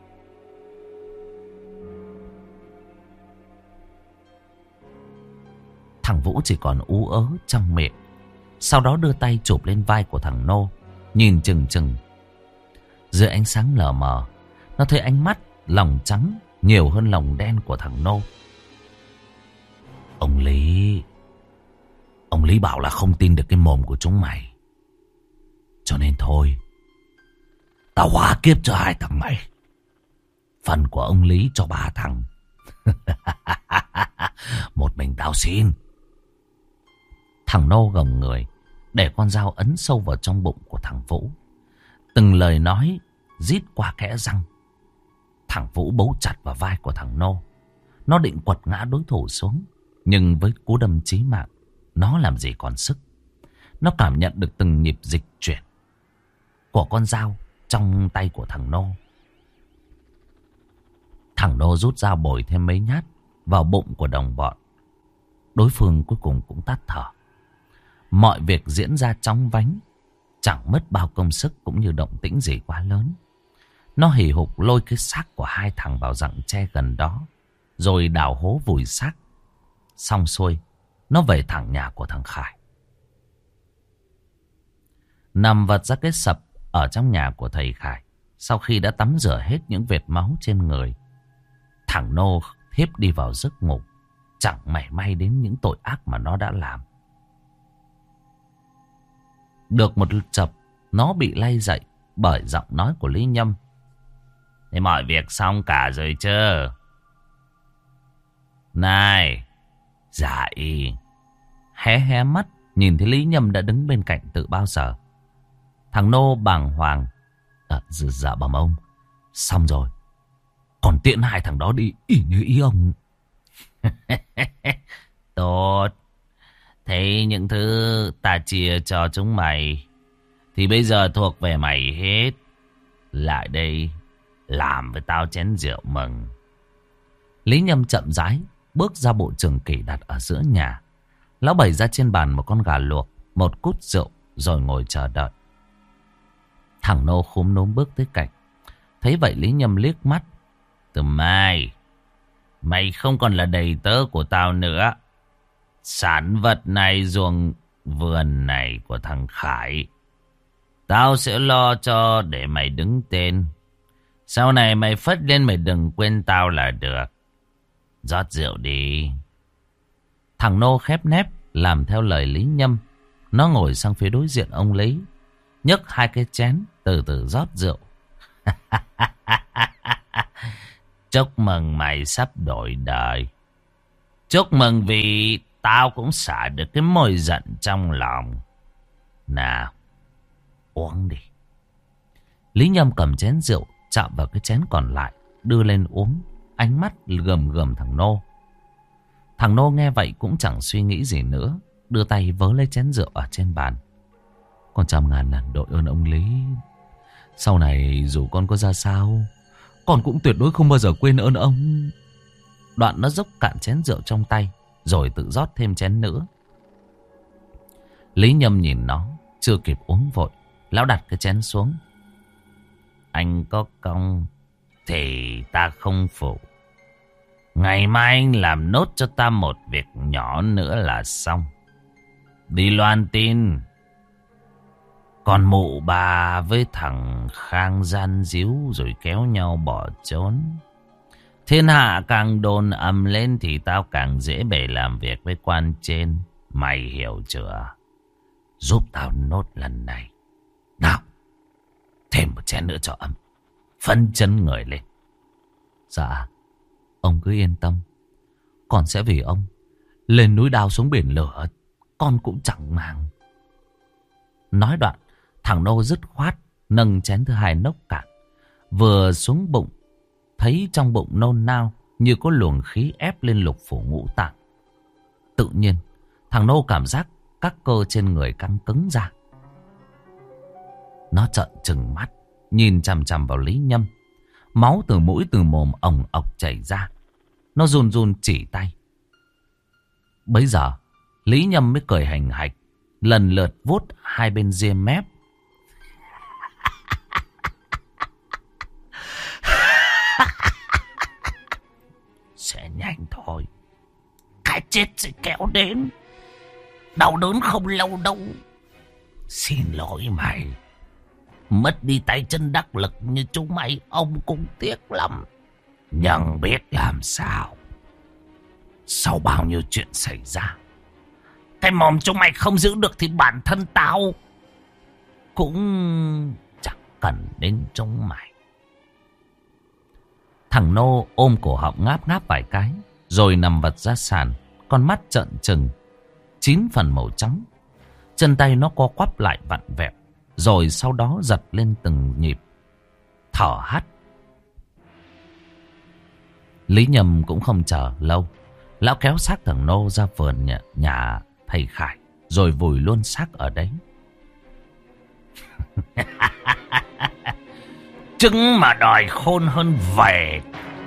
Thằng Vũ chỉ còn ú ớ trong miệng. Sau đó đưa tay chụp lên vai của thằng Nô, nhìn chừng chừng. Dưới ánh sáng lờ mờ, nó thấy ánh mắt lòng trắng nhiều hơn lòng đen của thằng Nô. Ông Lý, ông Lý bảo là không tin được cái mồm của chúng mày. Cho nên thôi, tao hóa kiếp cho hai thằng mày. Phần của ông Lý cho ba thằng. Một mình tao xin. Thằng Nô gồng người, để con dao ấn sâu vào trong bụng của thằng Vũ. Từng lời nói rít qua kẽ răng. Thằng Vũ bấu chặt vào vai của thằng Nô. Nó định quật ngã đối thủ xuống, nhưng với cú đâm chí mạng, nó làm gì còn sức. Nó cảm nhận được từng nhịp dịch chuyển của con dao trong tay của thằng Nô. Thằng Nô rút dao bồi thêm mấy nhát vào bụng của đồng bọn. Đối phương cuối cùng cũng tắt thở. Mọi việc diễn ra chóng vánh, chẳng mất bao công sức cũng như động tĩnh gì quá lớn. Nó hì hục lôi cái xác của hai thằng vào rặng tre gần đó, rồi đào hố vùi xác. Xong xuôi, nó về thẳng nhà của thằng Khải. Nằm vật ra cái sập ở trong nhà của thầy Khải, sau khi đã tắm rửa hết những vệt máu trên người, thằng Nô thiếp đi vào giấc ngủ, chẳng mảy may đến những tội ác mà nó đã làm. Được một chập, nó bị lay dậy bởi giọng nói của Lý Nhâm. Thế mọi việc xong cả rồi chứ? Này, dậy. Hé hé mắt, nhìn thấy Lý Nhâm đã đứng bên cạnh từ bao giờ. Thằng Nô bàng hoàng. À, dạ bẩm ông, xong rồi. Còn tiện hai thằng đó đi, y như ý ông. Tốt. Thế những thứ ta chia cho chúng mày thì bây giờ thuộc về mày hết. Lại đây, làm với tao chén rượu mừng. Lý Nhâm chậm rãi bước ra bộ trường kỷ đặt ở giữa nhà. Lão bày ra trên bàn một con gà luộc, một cút rượu, rồi ngồi chờ đợi. Thằng Nô khúm núm bước tới cạnh. Thấy vậy Lý Nhâm liếc mắt. Từ mai, mày không còn là đầy tớ của tao nữa. Sản vật này, ruộng vườn này của thằng Khải, tao sẽ lo cho để mày đứng tên. Sau này mày phất lên mày đừng quên tao là được. Rót rượu đi. Thằng Nô khép nép làm theo lời Lý Nhâm. Nó ngồi sang phía đối diện ông Lý, nhấc hai cái chén từ từ rót rượu. Chúc mừng mày sắp đổi đời. Chúc mừng vì tao cũng xả được cái mồi giận trong lòng. Nào, uống đi. Lý Nhâm cầm chén rượu, chạm vào cái chén còn lại, đưa lên uống, ánh mắt gầm gầm thằng Nô. Thằng Nô nghe vậy cũng chẳng suy nghĩ gì nữa, đưa tay vớ lấy chén rượu ở trên bàn. Con trăm ngàn lần đội ơn ông Lý. Sau này dù con có ra sao, con cũng tuyệt đối không bao giờ quên ơn ông. Đoạn nó dốc cạn chén rượu trong tay, rồi tự rót thêm chén nữa. Lý Nhâm nhìn nó, chưa kịp uống vội, lão đặt cái chén xuống. Anh có công thì ta không phụ. Ngày mai anh làm nốt cho ta một việc nhỏ nữa là xong. Đi loan tin. Còn mụ bà với thằng Khang gian díu rồi kéo nhau bỏ trốn. Thiên hạ càng đồn ầm lên thì tao càng dễ bề làm việc với quan trên. Mày hiểu chưa? Giúp tao nốt lần này. Nào, thêm một chén nữa cho ấm. Phấn chấn người lên. Dạ, ông cứ yên tâm. Con sẽ vì ông lên núi đao xuống biển lửa, con cũng chẳng màng. Nói đoạn, thằng Nô dứt khoát nâng chén thứ hai nốc cạn. Vừa xuống bụng, thấy trong bụng nôn nao như có luồng khí ép lên lục phủ ngũ tạng. Tự nhiên, thằng Nô cảm giác các cơ trên người căng cứng ra. Nó trợn trừng mắt, nhìn chằm chằm vào Lý Nhâm. Máu từ mũi từ mồm ồng ọc chảy ra. Nó run run chỉ tay. Bấy giờ, Lý Nhâm mới cười hành hạch, lần lượt vuốt hai bên ria mép. Sẽ nhanh thôi. Cái chết sẽ kéo đến. Đau đớn không lâu đâu. Xin lỗi mày. Mất đi tay chân đắc lực như chúng mày, ông cũng tiếc lắm. Nhưng biết làm sao. Sau bao nhiêu chuyện xảy ra, cái mồm chúng mày không giữ được thì bản thân tao cũng chẳng cần đến chúng mày. Thằng Nô ôm cổ họng ngáp ngáp vài cái, rồi nằm vật ra sàn, con mắt trợn trừng, chín phần màu trắng. Chân tay nó co quắp lại vặn vẹo, rồi sau đó giật lên từng nhịp, thở hắt. Lý Nhâm cũng không chờ lâu. Lão kéo xác thằng Nô ra vườn nhà, nhà thầy Khải, rồi vùi luôn xác ở đấy. Trứng mà đòi khôn hơn về.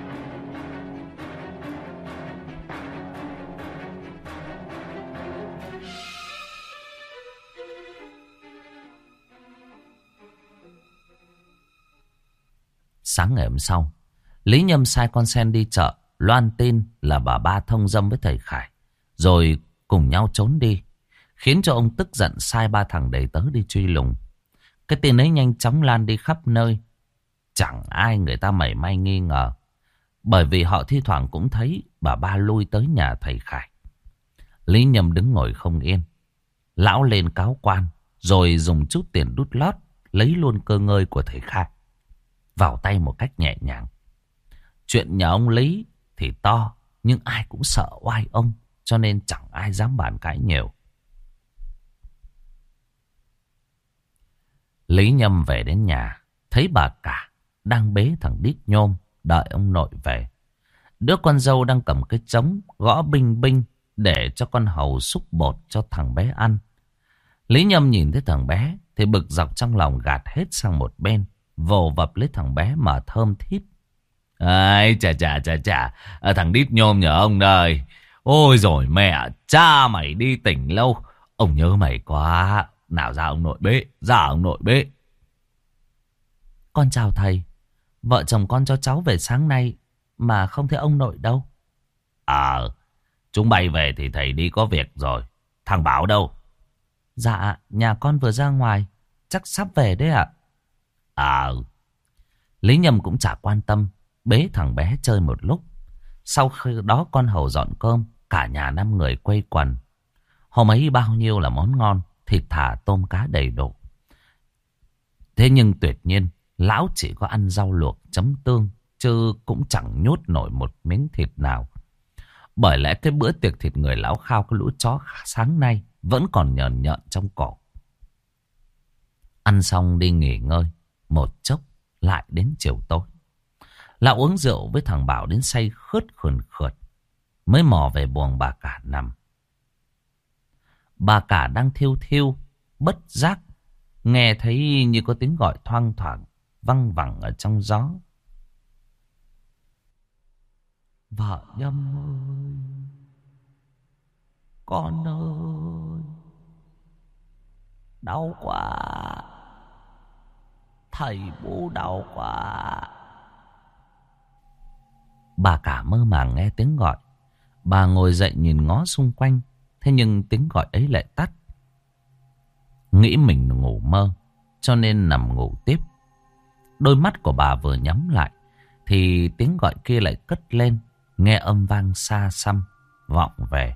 Sáng ngày hôm sau, Lý Nhâm sai con sen đi chợ, loan tin là bà ba thông dâm với thầy Khải, rồi cùng nhau trốn đi, khiến cho ông tức giận sai ba thằng đầy tớ đi truy lùng. Cái tin ấy nhanh chóng lan đi khắp nơi, chẳng ai người ta mảy may nghi ngờ, bởi vì họ thi thoảng cũng thấy bà ba lui tới nhà thầy Khải. Lý Nhâm đứng ngồi không yên. Lão lên cáo quan, rồi dùng chút tiền đút lót lấy luôn cơ ngơi của thầy Khải vào tay một cách nhẹ nhàng. Chuyện nhà ông Lý thì to, nhưng ai cũng sợ oai ông, cho nên chẳng ai dám bàn cãi nhiều. Lý Nhâm về đến nhà, thấy bà cả đang bế thằng Đít Nhôm đợi ông nội về. Đứa con dâu đang cầm cái trống gõ binh binh để cho con hầu xúc bột cho thằng bé ăn. Lý Nhâm nhìn thấy thằng bé thì bực dọc trong lòng, gạt hết sang một bên, vồ vập lấy thằng bé mà thơm thít. Ai chà chà chà chà, à, thằng Đít Nhôm nhà ông đây. Ôi rồi mẹ, cha mày đi tỉnh lâu, ông nhớ mày quá. Nào ra ông nội bế, ra ông nội bế. Con chào thầy. Vợ chồng con cho cháu về sáng nay mà không thấy ông nội đâu. Ờ, à, chúng bay về thì thầy đi có việc rồi. Thằng Bảo đâu? Dạ, nhà con vừa ra ngoài, chắc sắp về đấy ạ. Ờ. À. Lý Nhâm cũng chả quan tâm, bế thằng bé chơi một lúc. Sau khi đó con hầu dọn cơm, cả nhà năm người quây quần. Hôm ấy bao nhiêu là món ngon, thịt thả tôm cá đầy đủ. Thế nhưng tuyệt nhiên, lão chỉ có ăn rau luộc chấm tương, chứ cũng chẳng nhốt nổi một miếng thịt nào. Bởi lẽ cái bữa tiệc thịt người lão Khao cái lũ chó sáng nay vẫn còn nhờn nhợn trong cổ. Ăn xong đi nghỉ ngơi một chốc, lại đến chiều tối. Lão uống rượu với thằng Bảo đến say khướt khườn khượt, mới mò về buồng bà cả nằm. Bà cả đang thiêu thiêu, bất giác nghe thấy như có tiếng gọi thoang thoảng văng vẳng ở trong gió. Vợ Nhâm ơi, con ơi, đau quá, thầy bố đau quá. Bà cả mơ màng nghe tiếng gọi. Bà ngồi dậy nhìn ngó xung quanh, thế nhưng tiếng gọi ấy lại tắt. Nghĩ mình ngủ mơ, cho nên nằm ngủ tiếp. Đôi mắt của bà vừa nhắm lại thì tiếng gọi kia lại cất lên, nghe âm vang xa xăm vọng về.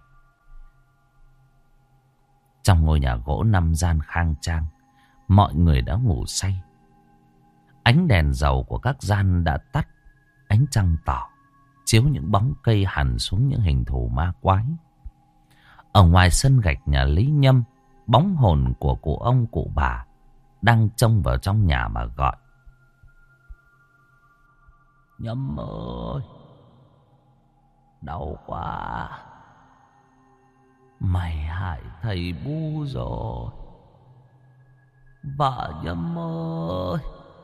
Trong ngôi nhà gỗ năm gian khang trang, mọi người đã ngủ say. Ánh đèn dầu của các gian đã tắt, ánh trăng tỏ chiếu những bóng cây hằn xuống những hình thù ma quái. Ở ngoài sân gạch nhà Lý Nhâm, bóng hồn của cụ ông cụ bà đang trông vào trong nhà mà gọi. Nhâm ơi, đau quá, mày hại thầy Bu rồi. Vợ Nhâm ơi,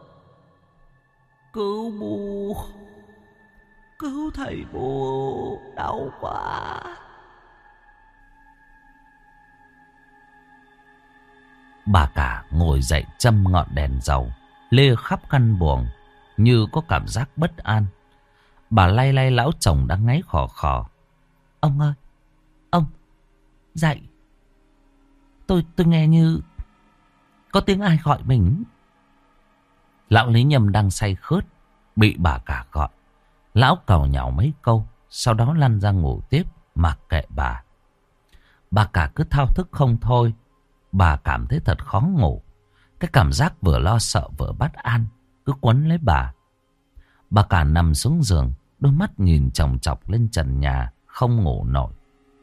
cứu Bu, cứu thầy Bu, đau quá. Bà cả ngồi dậy châm ngọn đèn dầu, lê khắp căn buồng như có cảm giác bất an. Bà lay lay lão chồng đang ngáy khò khò. Ông ơi, ông, dậy. Tôi tôi nghe như có tiếng ai gọi mình. Lão Lý Nhâm đang say khướt, bị bà cả gọi. Lão càu nhàu mấy câu, sau đó lăn ra ngủ tiếp, mặc kệ bà. Bà cả cứ thao thức không thôi. Bà cảm thấy thật khó ngủ. Cái cảm giác vừa lo sợ vừa bất an cứ quấn lấy bà. Bà cả nằm xuống giường, đôi mắt nhìn chòng chọc lên trần nhà, không ngủ nổi.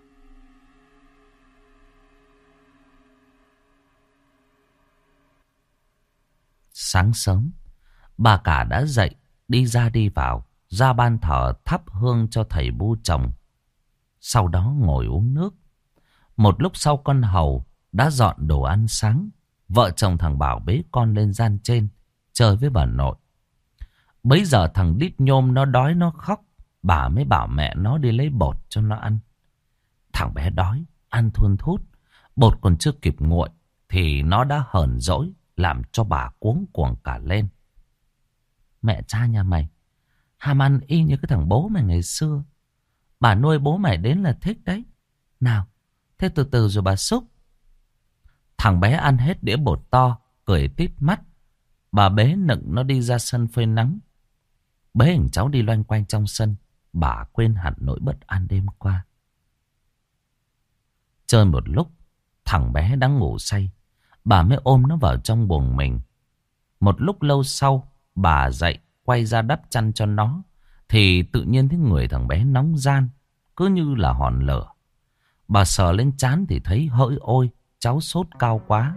Sáng sớm, bà cả đã dậy, đi ra đi vào, ra ban thờ thắp hương cho thầy Bu chồng. Sau đó ngồi uống nước. Một lúc sau con hầu đã dọn đồ ăn sáng. Vợ chồng thằng Bảo bế con lên gian trên chơi với bà nội. Bấy giờ thằng Đít Nhôm nó đói nó khóc. Bà mới bảo mẹ nó đi lấy bột cho nó ăn. Thằng bé đói, ăn thun thút. Bột còn chưa kịp nguội thì nó đã hờn dỗi, làm cho bà cuống cuồng cả lên. Mẹ cha nhà mày ham ăn y như cái thằng bố mày ngày xưa. Bà nuôi bố mày đến là thích đấy. Nào, thế từ từ rồi bà xúc. Thằng bé ăn hết đĩa bột to, cười tít mắt. Bà bế nựng nó đi ra sân phơi nắng. Bế hình cháu đi loanh quanh trong sân. Bà quên hẳn nỗi bất an đêm qua. Chơi một lúc, thằng bé đang ngủ say. Bà mới ôm nó vào trong buồng mình. Một lúc lâu sau, bà dậy quay ra đắp chăn cho nó. Thì tự nhiên thấy người thằng bé nóng gian, cứ như là hòn lửa. Bà sờ lên trán thì thấy hỡi ôi, cháu sốt cao quá.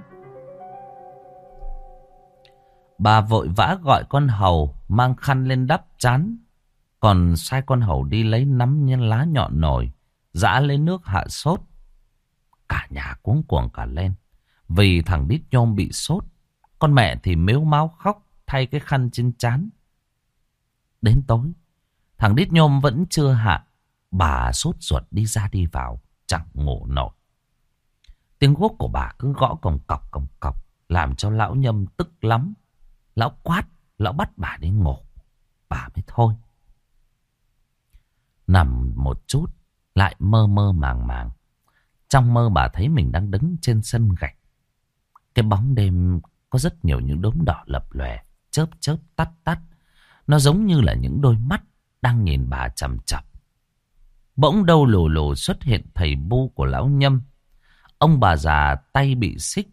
Bà vội vã gọi con hầu mang khăn lên đắp trán. Còn sai con hầu đi lấy nắm nhân lá nhọn nồi, giã lấy nước hạ sốt. Cả nhà cuống cuồng cả lên. Vì thằng Đít Nhôm bị sốt. Con mẹ thì mếu máo khóc thay cái khăn trên trán. Đến tối, thằng Đít Nhôm vẫn chưa hạ. Bà sốt ruột đi ra đi vào, chẳng ngủ nổi. Tiếng guốc của bà cứ gõ cồng cọc cồng cọc, làm cho lão Nhâm tức lắm. Lão quát, lão bắt bà đi ngủ. Bà mới thôi. Nằm một chút, lại mơ mơ màng màng. Trong mơ bà thấy mình đang đứng trên sân gạch. Cái bóng đêm có rất nhiều những đốm đỏ lập lòe, chớp chớp tắt tắt. Nó giống như là những đôi mắt đang nhìn bà chằm chằm. Bỗng đâu lù lù xuất hiện thầy Bu của lão Nhâm. Ông bà già tay bị xích,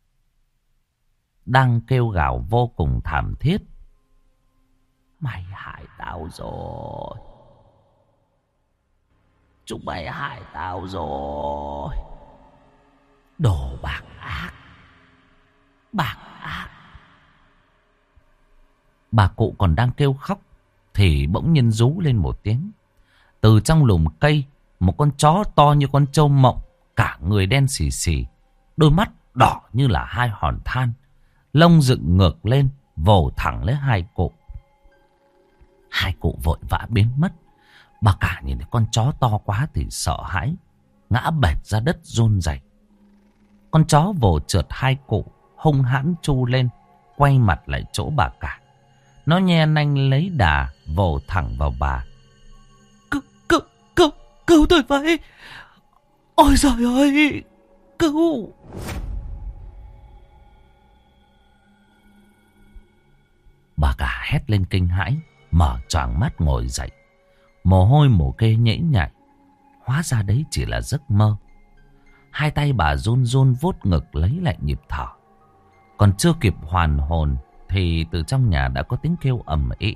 đang kêu gào vô cùng thảm thiết. Mày hại tao rồi. Chúng mày hại tao rồi. Đồ bạc ác. Bạc ác. Bà cụ còn đang kêu khóc thì bỗng nhiên rú lên một tiếng. Từ trong lùm cây, một con chó to như con trâu mộng, cả người đen xì xì, đôi mắt đỏ như là hai hòn than, lông dựng ngược lên, vồ thẳng lấy hai cụ. Hai cụ vội vã biến mất. Bà cả nhìn thấy con chó to quá thì sợ hãi, ngã bệt ra đất run rẩy. Con chó vồ trượt hai cụ, hung hãn tru lên, quay mặt lại chỗ bà cả. Nó nhe nanh lấy đà, vồ thẳng vào bà. Cứu, cứu, cứu, cứu tôi với. Ôi giời ơi, cứu. Bà cả hét lên kinh hãi, mở choàng mắt ngồi dậy. Mồ hôi mồ kê nhễ nhại. Hóa ra đấy chỉ là giấc mơ. Hai tay bà run run vuốt ngực lấy lại nhịp thở. Còn chưa kịp hoàn hồn thì từ trong nhà đã có tiếng kêu ầm ĩ.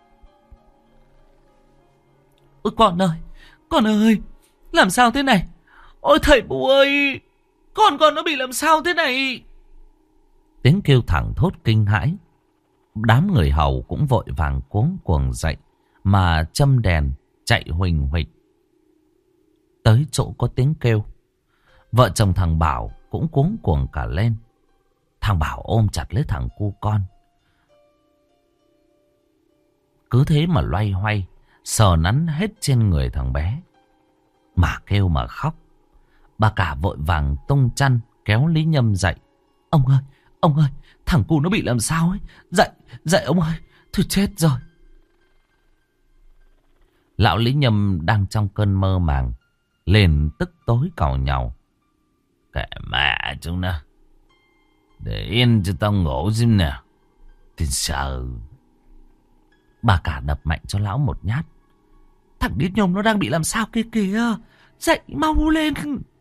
Ôi con ơi, con ơi, làm sao thế này? Ôi thầy bố ơi, con con nó bị làm sao thế này? Tiếng kêu thẳng thốt kinh hãi. Đám người hầu cũng vội vàng cuống cuồng dậy mà châm đèn chạy huỳnh huỳnh tới chỗ có tiếng kêu. Vợ chồng thằng Bảo cũng cuống cuồng cả lên. Thằng Bảo ôm chặt lấy thằng cu con, cứ thế mà loay hoay sờ nắn hết trên người thằng bé, mà kêu mà khóc. Bà cả vội vàng tung chăn kéo Lý Nhâm dậy. Ông ơi, ông ơi, thằng cu nó bị làm sao ấy? Dậy, dậy ông ơi, thôi chết rồi. Lão Lý Nhâm đang trong cơn mơ màng, liền tức tối càu nhàu. Kệ mẹ chúng nó, để yên cho tao ngủ xem nào. Thì sợ. Bà cả đập mạnh cho lão một nhát. Thằng điếc nhôm nó đang bị làm sao kia kìa. Dậy mau lên.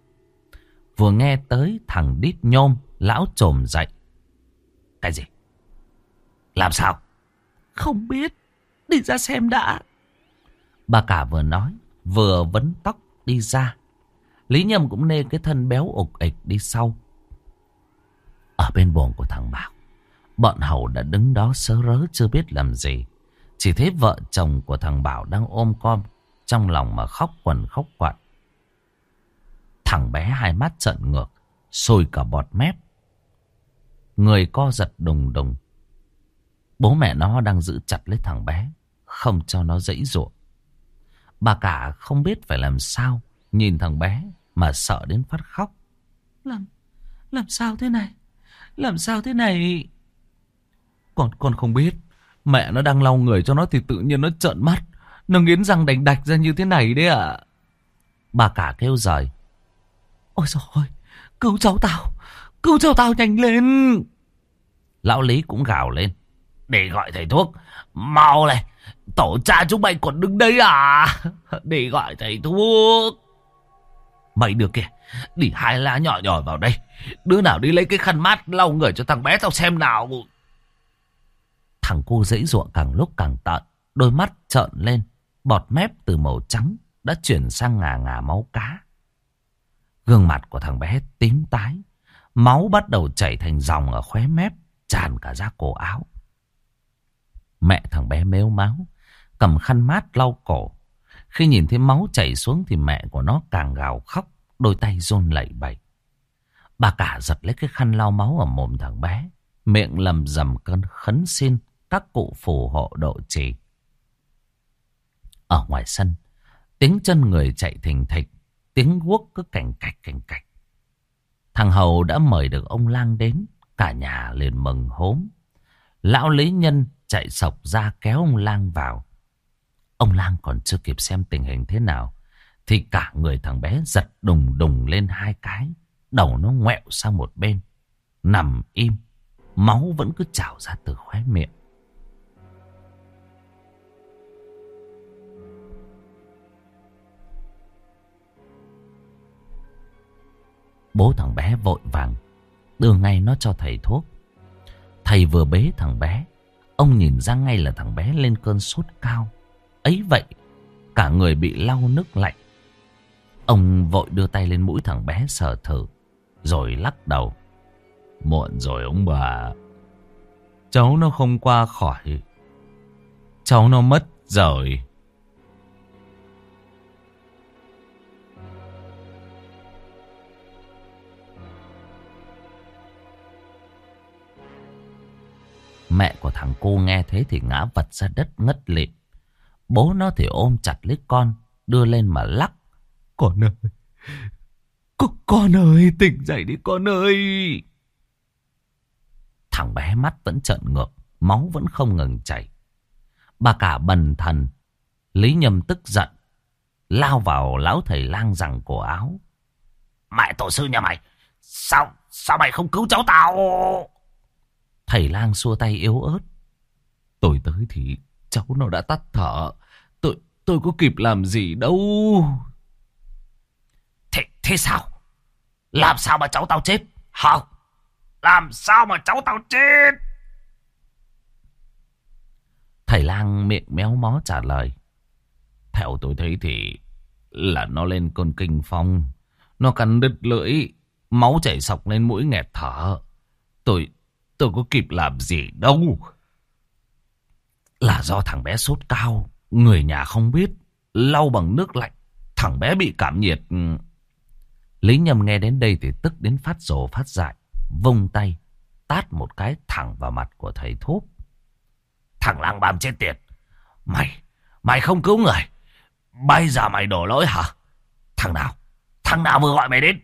Vừa nghe tới thằng đít nhôm, lão trồm dậy. Cái gì? Làm sao? Không biết, đi ra xem đã. Bà cả vừa nói vừa vấn tóc đi ra. Lý Nhâm cũng nê cái thân béo ục ịch đi sau. Ở bên buồng của thằng Bảo, bọn hầu đã đứng đó sớ rớ chưa biết làm gì. Chỉ thấy vợ chồng của thằng Bảo đang ôm con trong lòng mà khóc quằn khóc quặn. Thằng bé hai mắt trợn ngược, sôi cả bọt mép, người co giật đùng đùng. Bố mẹ nó đang giữ chặt lấy thằng bé, không cho nó giãy giụa. Bà cả không biết phải làm sao, nhìn thằng bé mà sợ đến phát khóc. Làm, làm sao thế này? Làm sao thế này? Con, con không biết. Mẹ nó đang lau người cho nó thì tự nhiên nó trợn mắt, nó nghiến răng đành đạch ra như thế này đấy ạ. À? Bà cả kêu giời. Ôi trời ơi, cứu cháu tao, cứu cháu tao nhanh lên. Lão Lý cũng gào lên. Để gọi thầy thuốc, mau này, tổ cha chúng mày còn đứng đấy à? Để gọi thầy thuốc. Mấy đứa kia, đi hai lá nhỏ nhỏ vào đây. Đứa nào đi lấy cái khăn mát lau người cho thằng bé tao xem nào. Thằng cu giãy giụa càng lúc càng tợn, đôi mắt trợn lên, bọt mép từ màu trắng đã chuyển sang ngà ngà máu cá. Gương mặt của thằng bé tím tái, máu bắt đầu chảy thành dòng ở khóe mép, tràn cả ra cổ áo. Mẹ thằng bé mếu máu, cầm khăn mát lau cổ. Khi nhìn thấy máu chảy xuống thì mẹ của nó càng gào khóc, đôi tay run lẩy bẩy. Bà cả giật lấy cái khăn lau máu ở mồm thằng bé, miệng lầm rầm cơn khấn xin các cụ phù hộ độ trì. Ở ngoài sân, tiếng chân người chạy thình thịch, tiếng guốc cứ cành cạch cành cạch. Thằng Hầu đã mời được ông Lang đến, cả nhà liền mừng hốm. Lão Lý Nhân chạy sộc ra kéo ông Lang vào. Ông Lang còn chưa kịp xem tình hình thế nào thì cả người thằng bé giật đùng đùng lên hai cái, đầu nó ngoẹo sang một bên, nằm im, máu vẫn cứ trào ra từ khóe miệng. Bố thằng bé vội vàng đưa ngay nó cho thầy thuốc. Thầy vừa bế thằng bé, ông nhìn ra ngay là thằng bé lên cơn sốt cao. Ấy vậy, cả người bị lau nước lạnh, Ông vội đưa tay lên mũi thằng bé sờ thử, rồi lắc đầu. Muộn rồi ông bà. Cháu nó không qua khỏi. Cháu nó mất rồi. Mẹ của thằng cu nghe thế thì ngã vật ra đất ngất lịm. Bố nó thì ôm chặt lấy con, đưa lên mà lắc. Con ơi, con, con ơi, tỉnh dậy đi con ơi. Thằng bé mắt vẫn trợn ngược, máu vẫn không ngừng chảy. Bà cả bần thần. Lý Nhâm tức giận, lao vào lão thầy lang giằng cổ áo. Mẹ tổ sư nhà mày, Sao, sao mày không cứu cháu tao? Thầy lang xua tay yếu ớt. Tôi tới thì cháu nó đã tắt thở. Tôi, tôi có kịp làm gì đâu. Thế, thế sao? Làm sao mà cháu tao chết? Hả? Làm sao mà cháu tao chết? Thầy lang miệng méo mó trả lời. Theo tôi thấy thì là nó lên cơn kinh phong. Nó cắn đứt lưỡi, máu chảy sọc lên mũi nghẹt thở. Tôi, tôi có kịp làm gì đâu. Là do thằng bé sốt cao, người nhà không biết, lau bằng nước lạnh, thằng bé bị cảm nhiệt. Lý Nhâm nghe đến đây thì tức đến phát rồ phát dại, vung tay tát một cái thẳng vào mặt của thầy thuốc. Thằng lang băm chết tiệt, Mày, mày không cứu người, bây giờ mày đổ lỗi hả? Thằng nào, thằng nào vừa gọi mày đến?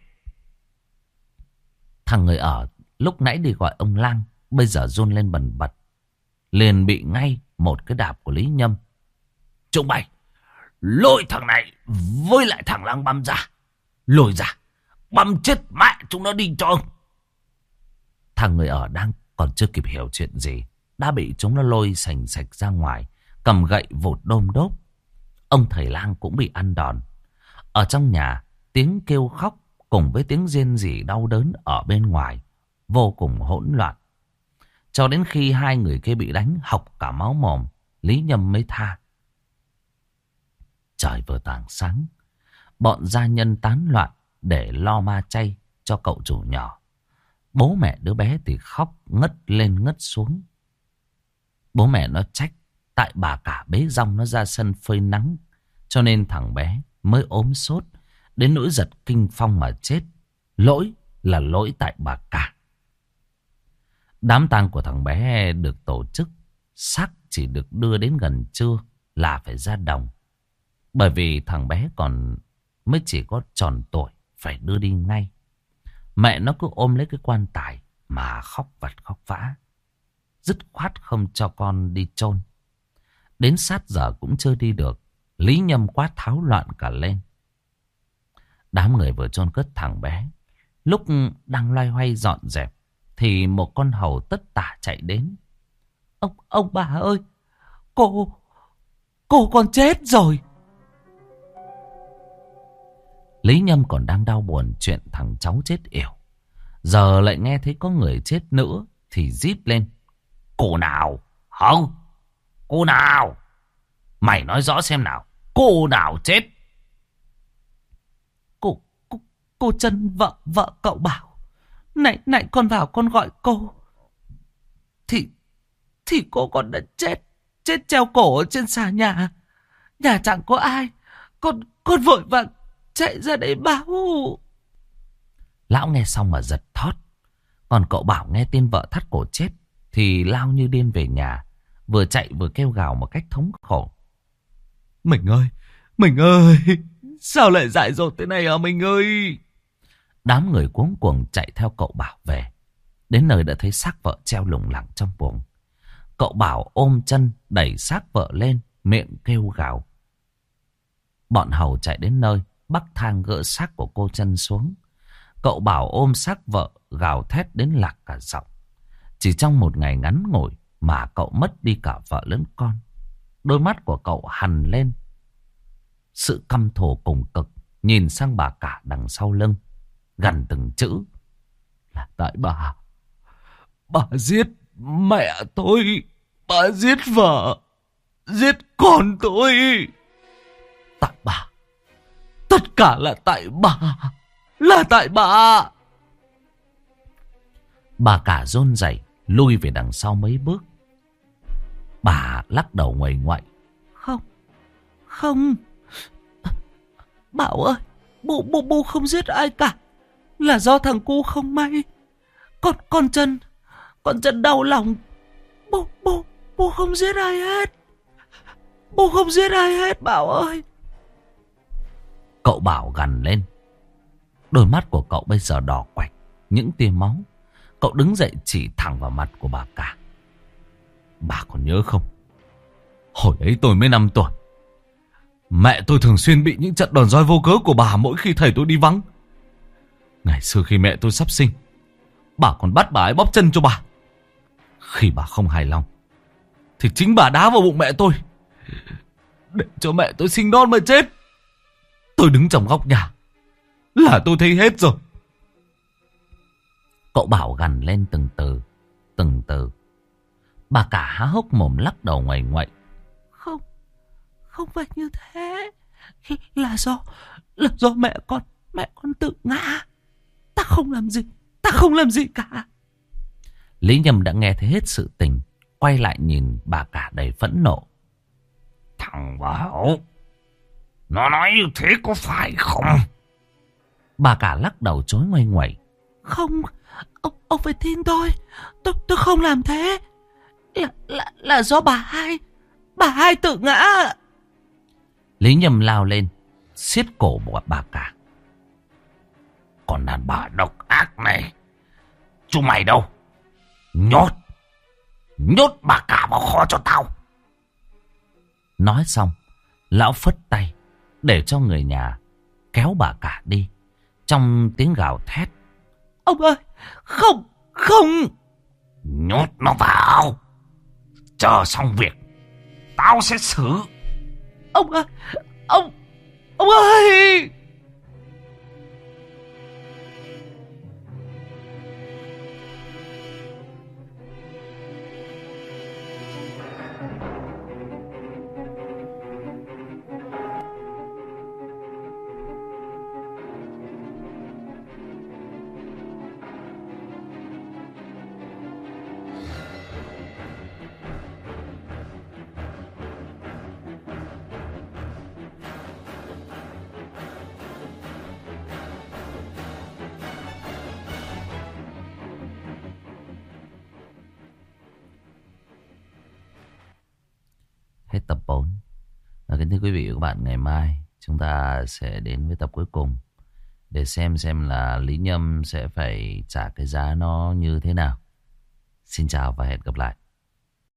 Thằng người ở lúc nãy đi gọi ông lang, bây giờ run lên bần bật, liền bị ngay một cái đạp của Lý Nhâm. Chúng mày lôi thằng này với lại thằng lang băm ra, lôi ra, băm chết mẹ chúng nó đi cho ông. Thằng người ở đang còn chưa kịp hiểu chuyện gì, đã bị chúng nó lôi sành sạch ra ngoài, cầm gậy vụt đôm đốp. Ông thầy lang cũng bị ăn đòn. Ở trong nhà, tiếng kêu khóc cùng với tiếng rên rỉ đau đớn ở bên ngoài vô cùng hỗn loạn. Cho đến khi hai người kia bị đánh hộc cả máu mồm, Lý Nhâm mới tha. Trời vừa tảng sáng, bọn gia nhân tán loạn để lo ma chay cho cậu chủ nhỏ. Bố mẹ đứa bé thì khóc ngất lên ngất xuống. Bố mẹ nó trách tại bà cả bế rong nó ra sân phơi nắng, cho nên thằng bé mới ốm sốt, đến nỗi giật kinh phong mà chết. Lỗi là lỗi tại bà cả. Đám tang của thằng bé được tổ chức, xác chỉ được đưa đến gần trưa là phải ra đồng. Bởi vì thằng bé còn mới chỉ có tròn tuổi, phải đưa đi ngay. Mẹ nó cứ ôm lấy cái quan tài mà khóc vặt khóc vã, dứt khoát không cho con đi chôn. Đến sát giờ cũng chưa đi được, Lý Nhâm quá tháo loạn cả lên. Đám người vừa chôn cất thằng bé, lúc đang loay hoay dọn dẹp thì một con hầu tất tả chạy đến. Ông, ông bà ơi, cô, cô con chết rồi. Lý Nhâm còn đang đau buồn chuyện thằng cháu chết yểu, giờ lại nghe thấy có người chết nữa thì rít lên. Cô nào? Không, cô nào? Mày nói rõ xem nào, cô nào chết? Cô, cô, cô Trân, vợ, vợ cậu Bảo. Này, này con vào con gọi cô. Thì, thì cô con đã chết, chết treo cổ ở trên xà nhà. Nhà chẳng có ai. Con, con vội vàng chạy ra đấy báo. Lão nghe xong mà giật thót. Còn cậu Bảo nghe tin vợ thắt cổ chết thì lao như điên về nhà, vừa chạy vừa kêu gào một cách thống khổ. Mình ơi, mình ơi, sao lại dại dột thế này hả mình ơi? Đám người cuống cuồng chạy theo cậu Bảo về. Đến nơi đã thấy xác vợ treo lủng lẳng trong buồng. Cậu Bảo ôm chân đẩy xác vợ lên, miệng kêu gào. Bọn hầu chạy đến nơi, bắc thang gỡ xác của cô Trân xuống. Cậu Bảo ôm xác vợ gào thét đến lạc cả giọng. Chỉ trong một ngày ngắn ngủi mà cậu mất đi cả vợ lẫn con. Đôi mắt của cậu hằn lên sự căm thù cùng cực, nhìn sang bà cả đằng sau lưng, gằn từng chữ. Là tại bà. Bà giết mẹ tôi. Bà giết vợ, giết con tôi. Tại bà. Tất cả là tại bà. Là tại bà. Bà cả run rẩy lui về đằng sau mấy bước. Bà lắc đầu nguầy nguậy. Không. Không. Bảo ơi. Bố, bố, bố không giết ai cả. Là do thằng cu không may. Con, con chân. Con chân đau lòng. Bố, bố, bố không giết ai hết. Bố không giết ai hết Bảo ơi. Cậu Bảo gằn lên. Đôi mắt của cậu bây giờ đỏ quạch, những tia máu. Cậu đứng dậy chỉ thẳng vào mặt của bà cả. Bà còn nhớ không? Hồi ấy tôi mới năm tuổi. Mẹ tôi thường xuyên bị những trận đòn roi vô cớ của bà mỗi khi thầy tôi đi vắng. Ngày xưa khi mẹ tôi sắp sinh, bà còn bắt bà ấy bóp chân cho bà. Khi bà không hài lòng thì chính bà đá vào bụng mẹ tôi, để cho mẹ tôi sinh non mà chết. Tôi đứng trong góc nhà là tôi thấy hết rồi. Cậu Bảo gằn lên từng từ, từng từ. Bà cả há hốc mồm lắc đầu nguầy nguậy. Không, không phải như thế. Là do, là do mẹ con, mẹ con tự ngã. Ta không làm gì, ta không làm gì cả. Lý Nhâm đã nghe thấy hết sự tình, quay lại nhìn bà cả đầy phẫn nộ. Thằng Bảo, nó nói như thế có phải không? Bà cả lắc đầu chối ngoay ngoẩy. Không, ông, ông phải tin tôi. Tôi, tôi không làm thế. Là, là, là do bà hai. Bà hai tự ngã. Lý Nhâm lao lên, siết cổ của bà cả. Còn đàn bà độc ác này, chúng mày đâu? Nhốt, nhốt bà cả vào kho cho tao. Nói xong, lão phất tay để cho người nhà kéo bà cả đi. Trong tiếng gào thét. Ông ơi, không, không. Nhốt nó vào. Chờ xong việc, tao sẽ xử. Ông ơi, ông, ông ơi. Hết tập bốn. Và kính thưa quý vị và các bạn, ngày mai chúng ta sẽ đến với tập cuối cùng để xem xem là Lý Nhâm sẽ phải trả cái giá nó như thế nào. Xin chào và hẹn gặp lại.